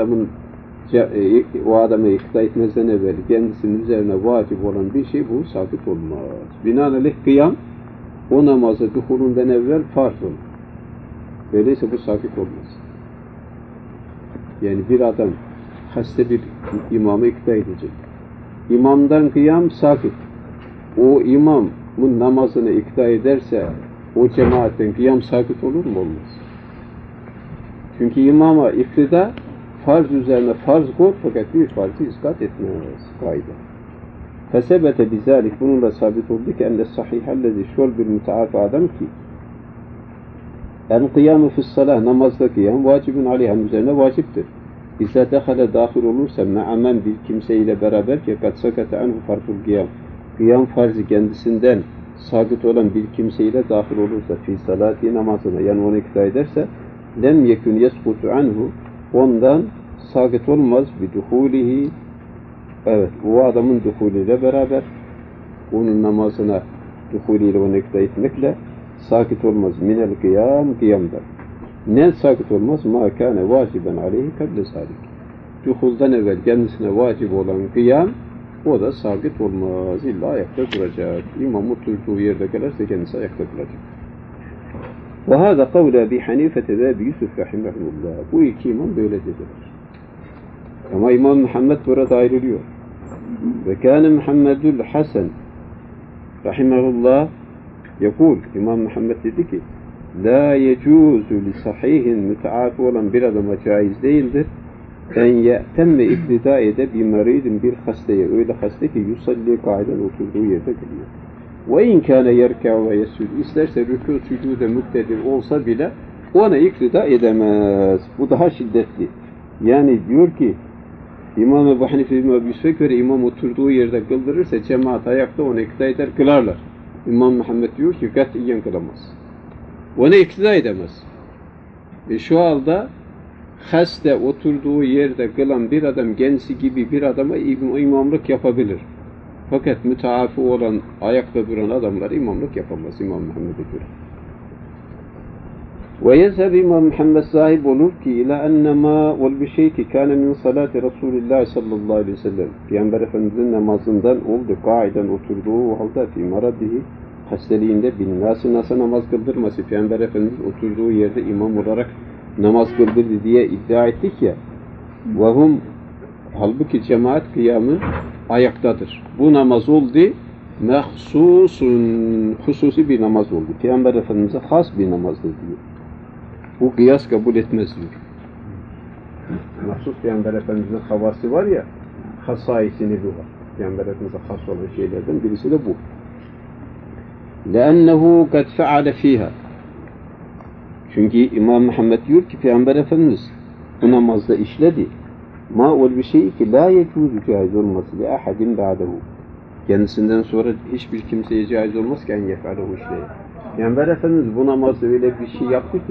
o adamı ikna etmezden evvel kendisinin üzerine vacip olan bir şey bu sakıt olmaz. Binaenaleyh kıyam o namaza duhulundan evvel farz olur. Öyleyse bu sakıt olmaz. Yani bir adam hasta bir imamı ikna edecek. İmamdan kıyam sakıt. O imamın namazını ikna ederse o cemaatten kıyam sakıt olur mu? Olmaz. Çünkü imama iktida farz üzerine farz koy fakat bir farzı iskat etmez. Kaide. Fesebete bizalik bununla sabit oldu ki ende sahihellezi şol bir müteafi adam ki en kıyamu fissalah namazda kıyam vacibun aleyhem üzerine vaciptir. İzâ dehale dâhil olursa me'amen bir kimseyle beraber ki kad sakate anhu farkul kıyam. Kıyam farzı kendisinden sabit olan bir kimseyle dâhil olursa fi salati namazına yani onu ikna ederse lem yekun yeskutu anhu ondan sakit olmaz bir duhulihi evet o adamın duhuliyle beraber onun namazına duhuliyle onu ikna etmekle sakit olmaz minel kıyamdan. Ne sakit olmaz? Ma kâne vaciben aleyhi kable salik. Duhuldan evvel kendisine vacip olan kıyam o da sabit olmaz. İlla ayakta duracak. İmam oturduğu yerde gelirse kendisi ayakta duracak. Ve hâzâ kavle Ebi Hanifete ve Ebi Yusuf rahimahullah. Bu iki imam böyle dediler. Ama İmam Muhammed burada ayrılıyor. Ve kâne Muhammedül Hasan rahimahullah yakul. İmam Muhammed dedi ki la yecuzu li sahihin müteafi olan bir adama caiz değildir. En ye'temme iktida ede bir meridin bir hastaya öyle hasta ki yusalli kaiden oturduğu yerde kılıyor. Ve in kâne yerkâ ve yesûd isterse rükû sücûde muktedir olsa bile ona iktida edemez. Bu daha şiddetli. Yani diyor ki İmam Ebu Hanife İmam Ebu Yusuf'a göre imam oturduğu yerde kıldırırsa cemaat ayakta ona iktida eder kılarlar. İmam Muhammed diyor ki katiyen kılamaz. Ona iktida edemez. Şu halde hasta oturduğu yerde kılan bir adam kendisi gibi bir adama imamlık yapabilir. Fakat müteafi olan, ayakta duran adamlar imamlık yapamaz İmam Muhammed'e göre. Ve yezheb İmam Muhammed sahip olur ki ila ennema ol bir şey ki kâne min salati Resulullah sallallahu aleyhi ve sellem. Peygamber Efendimiz'in namazından oldu. Kaiden oturduğu halde fi maradihi hastaliğinde bin nasıl namaz kıldırması. Peygamber Efendimiz oturduğu yerde imam olarak namaz kıldırdı diye iddia ettik ya. Vahum halbuki cemaat kıyamı ayaktadır. Bu namaz oldu mehsusun hususi bir namaz oldu. Peygamber Efendimiz'e has bir namazdır diyor. Bu kıyas kabul etmez diyor. Mahsus Peygamber Efendimiz'in havası var ya, hasaisini bu var. Peygamber Efendimiz'e has olan şeylerden birisi de bu. لَأَنَّهُ قَدْ فَعَلَ ف۪يهَا Çünkü İmam Muhammed diyor ki Peygamber Efendimiz bu namazda işledi. Ma ol bir şey ki la yecuzu caiz olması li ahadin ba'dehu. Kendisinden sonra hiçbir kimseye caiz olmaz ki en yef'alehu işleye. Peygamber Efendimiz bu namazda öyle bir şey yaptı ki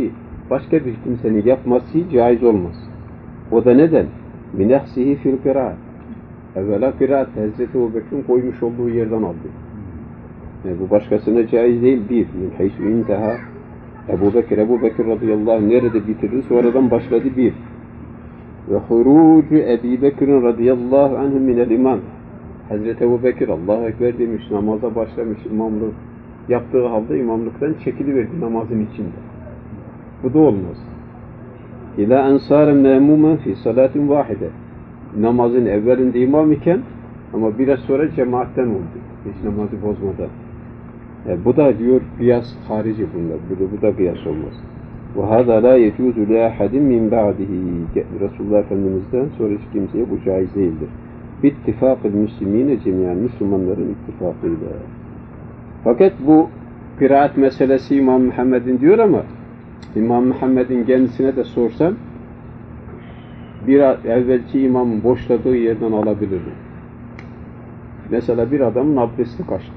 başka bir kimsenin yapması caiz olmaz. O da neden? Minehsihi fil kıraat. Evvela kıraat Hazreti Ebubekir'in koymuş olduğu yerden aldı. Bu başkasına caiz değil. Bir, min haysu intaha Ebu Bekir radıyallahu anh nerede bitirdi? Sonradan başladı bir. Ve hurucu Ebu Bekir'in radıyallahu anh minel imam. Hazreti Ebu Bekir Allahu Ekber demiş, namaza başlamış, imamlık yaptığı halde imamlıktan çekiliverdi namazın içinde. Bu da olmaz. İlâ ensâren me'mûmen fî salâtin vâhide. Namazın evvelinde imam iken ama biraz sonra cemaatten oldu. Hiç namazı bozmadan. Bu da diyor kıyas harici bunlar. Bu da kıyas olmaz. وَهَذَا لَا يَجُوزُ لِأَحَدٍ مِنْ بَعْدِهِ Resulullah Efendimiz'den sonra hiç kimseye bu caiz değildir. بِاتِّفَاقِ الْمُسْلِم۪ينَ cemiyen Müslümanların ittifakıyla. Fakat bu kıraat meselesi İmam Muhammed'in diyor ama İmam Muhammed'in kendisine de sorsan bir evvelki imamın boşladığı yerden alabilir mi? Mesela bir adamın abdesti kaçtı.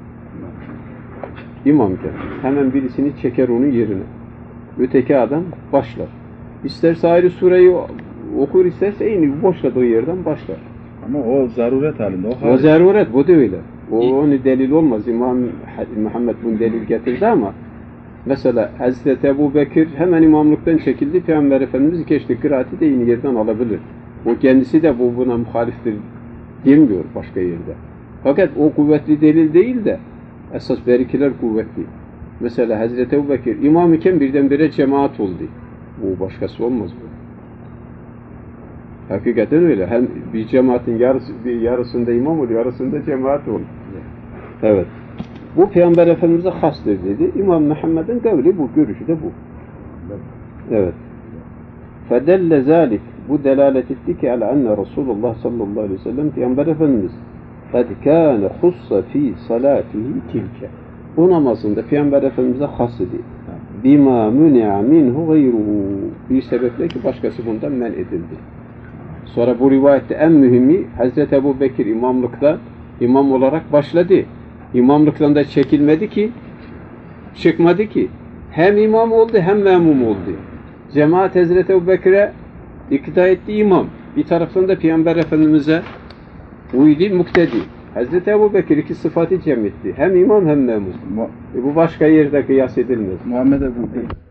İmamken hemen birisini çeker onun yerine. Öteki adam başlar. İsterse ayrı sureyi okur, isterse en boşladığı yerden başlar. Ama o zaruret halinde. O zaruret, bu da öyle. Onu delil olmaz. İmam Muhammed bunu delil getirdi ama mesela Hazreti Ebu Bekir hemen imamlıktan çekildi. Peygamber Efendimiz geçti. Kıraati de yeni yerden alabilir. O kendisi de buna muhaliftir demiyor başka yerde. Fakat o kuvvetli delil değil de esas berikiler kuvvetli. Mesela Hazreti Ebu Bekir imam iken birdenbire cemaat oldu. Bu başkası olmaz bu. Hakikaten öyle. Hem bir cemaatin yarısında imam oluyor, yarısında cemaat oluyor. Evet. Bu Peygamber Efendimiz'e hastır dedi. İmam Muhammed'in kavli bu, görüşü de bu. Evet. Fedelle zalik, bu delalet etti ki ala enne Resulullah sallallahu aleyhi ve sellem Peygamber Efendimiz kad kâne hussa fi salatihi tilke. Bu namazında Peygamber Efendimiz'e has idi. Bima müni'a minhu gayruhu. Bir sebeple ki başkası bundan men edildi. Sonra bu rivayette en mühimi Hazreti Ebu Bekir imamlıkta imam olarak başladı. İmamlıktan da çekilmedi ki, çıkmadı ki. Hem imam oldu hem memum oldu. Cemaat Hazreti Ebu Bekir'e ikna etti imam. Bir taraftan da Peygamber Efendimiz'e uydu muktedi. Hazreti Ebu Bekir iki sıfatı cem etti. Hem imam hem memum. Bu başka yerde kıyas edilmez. Muhammed Ebu Bekir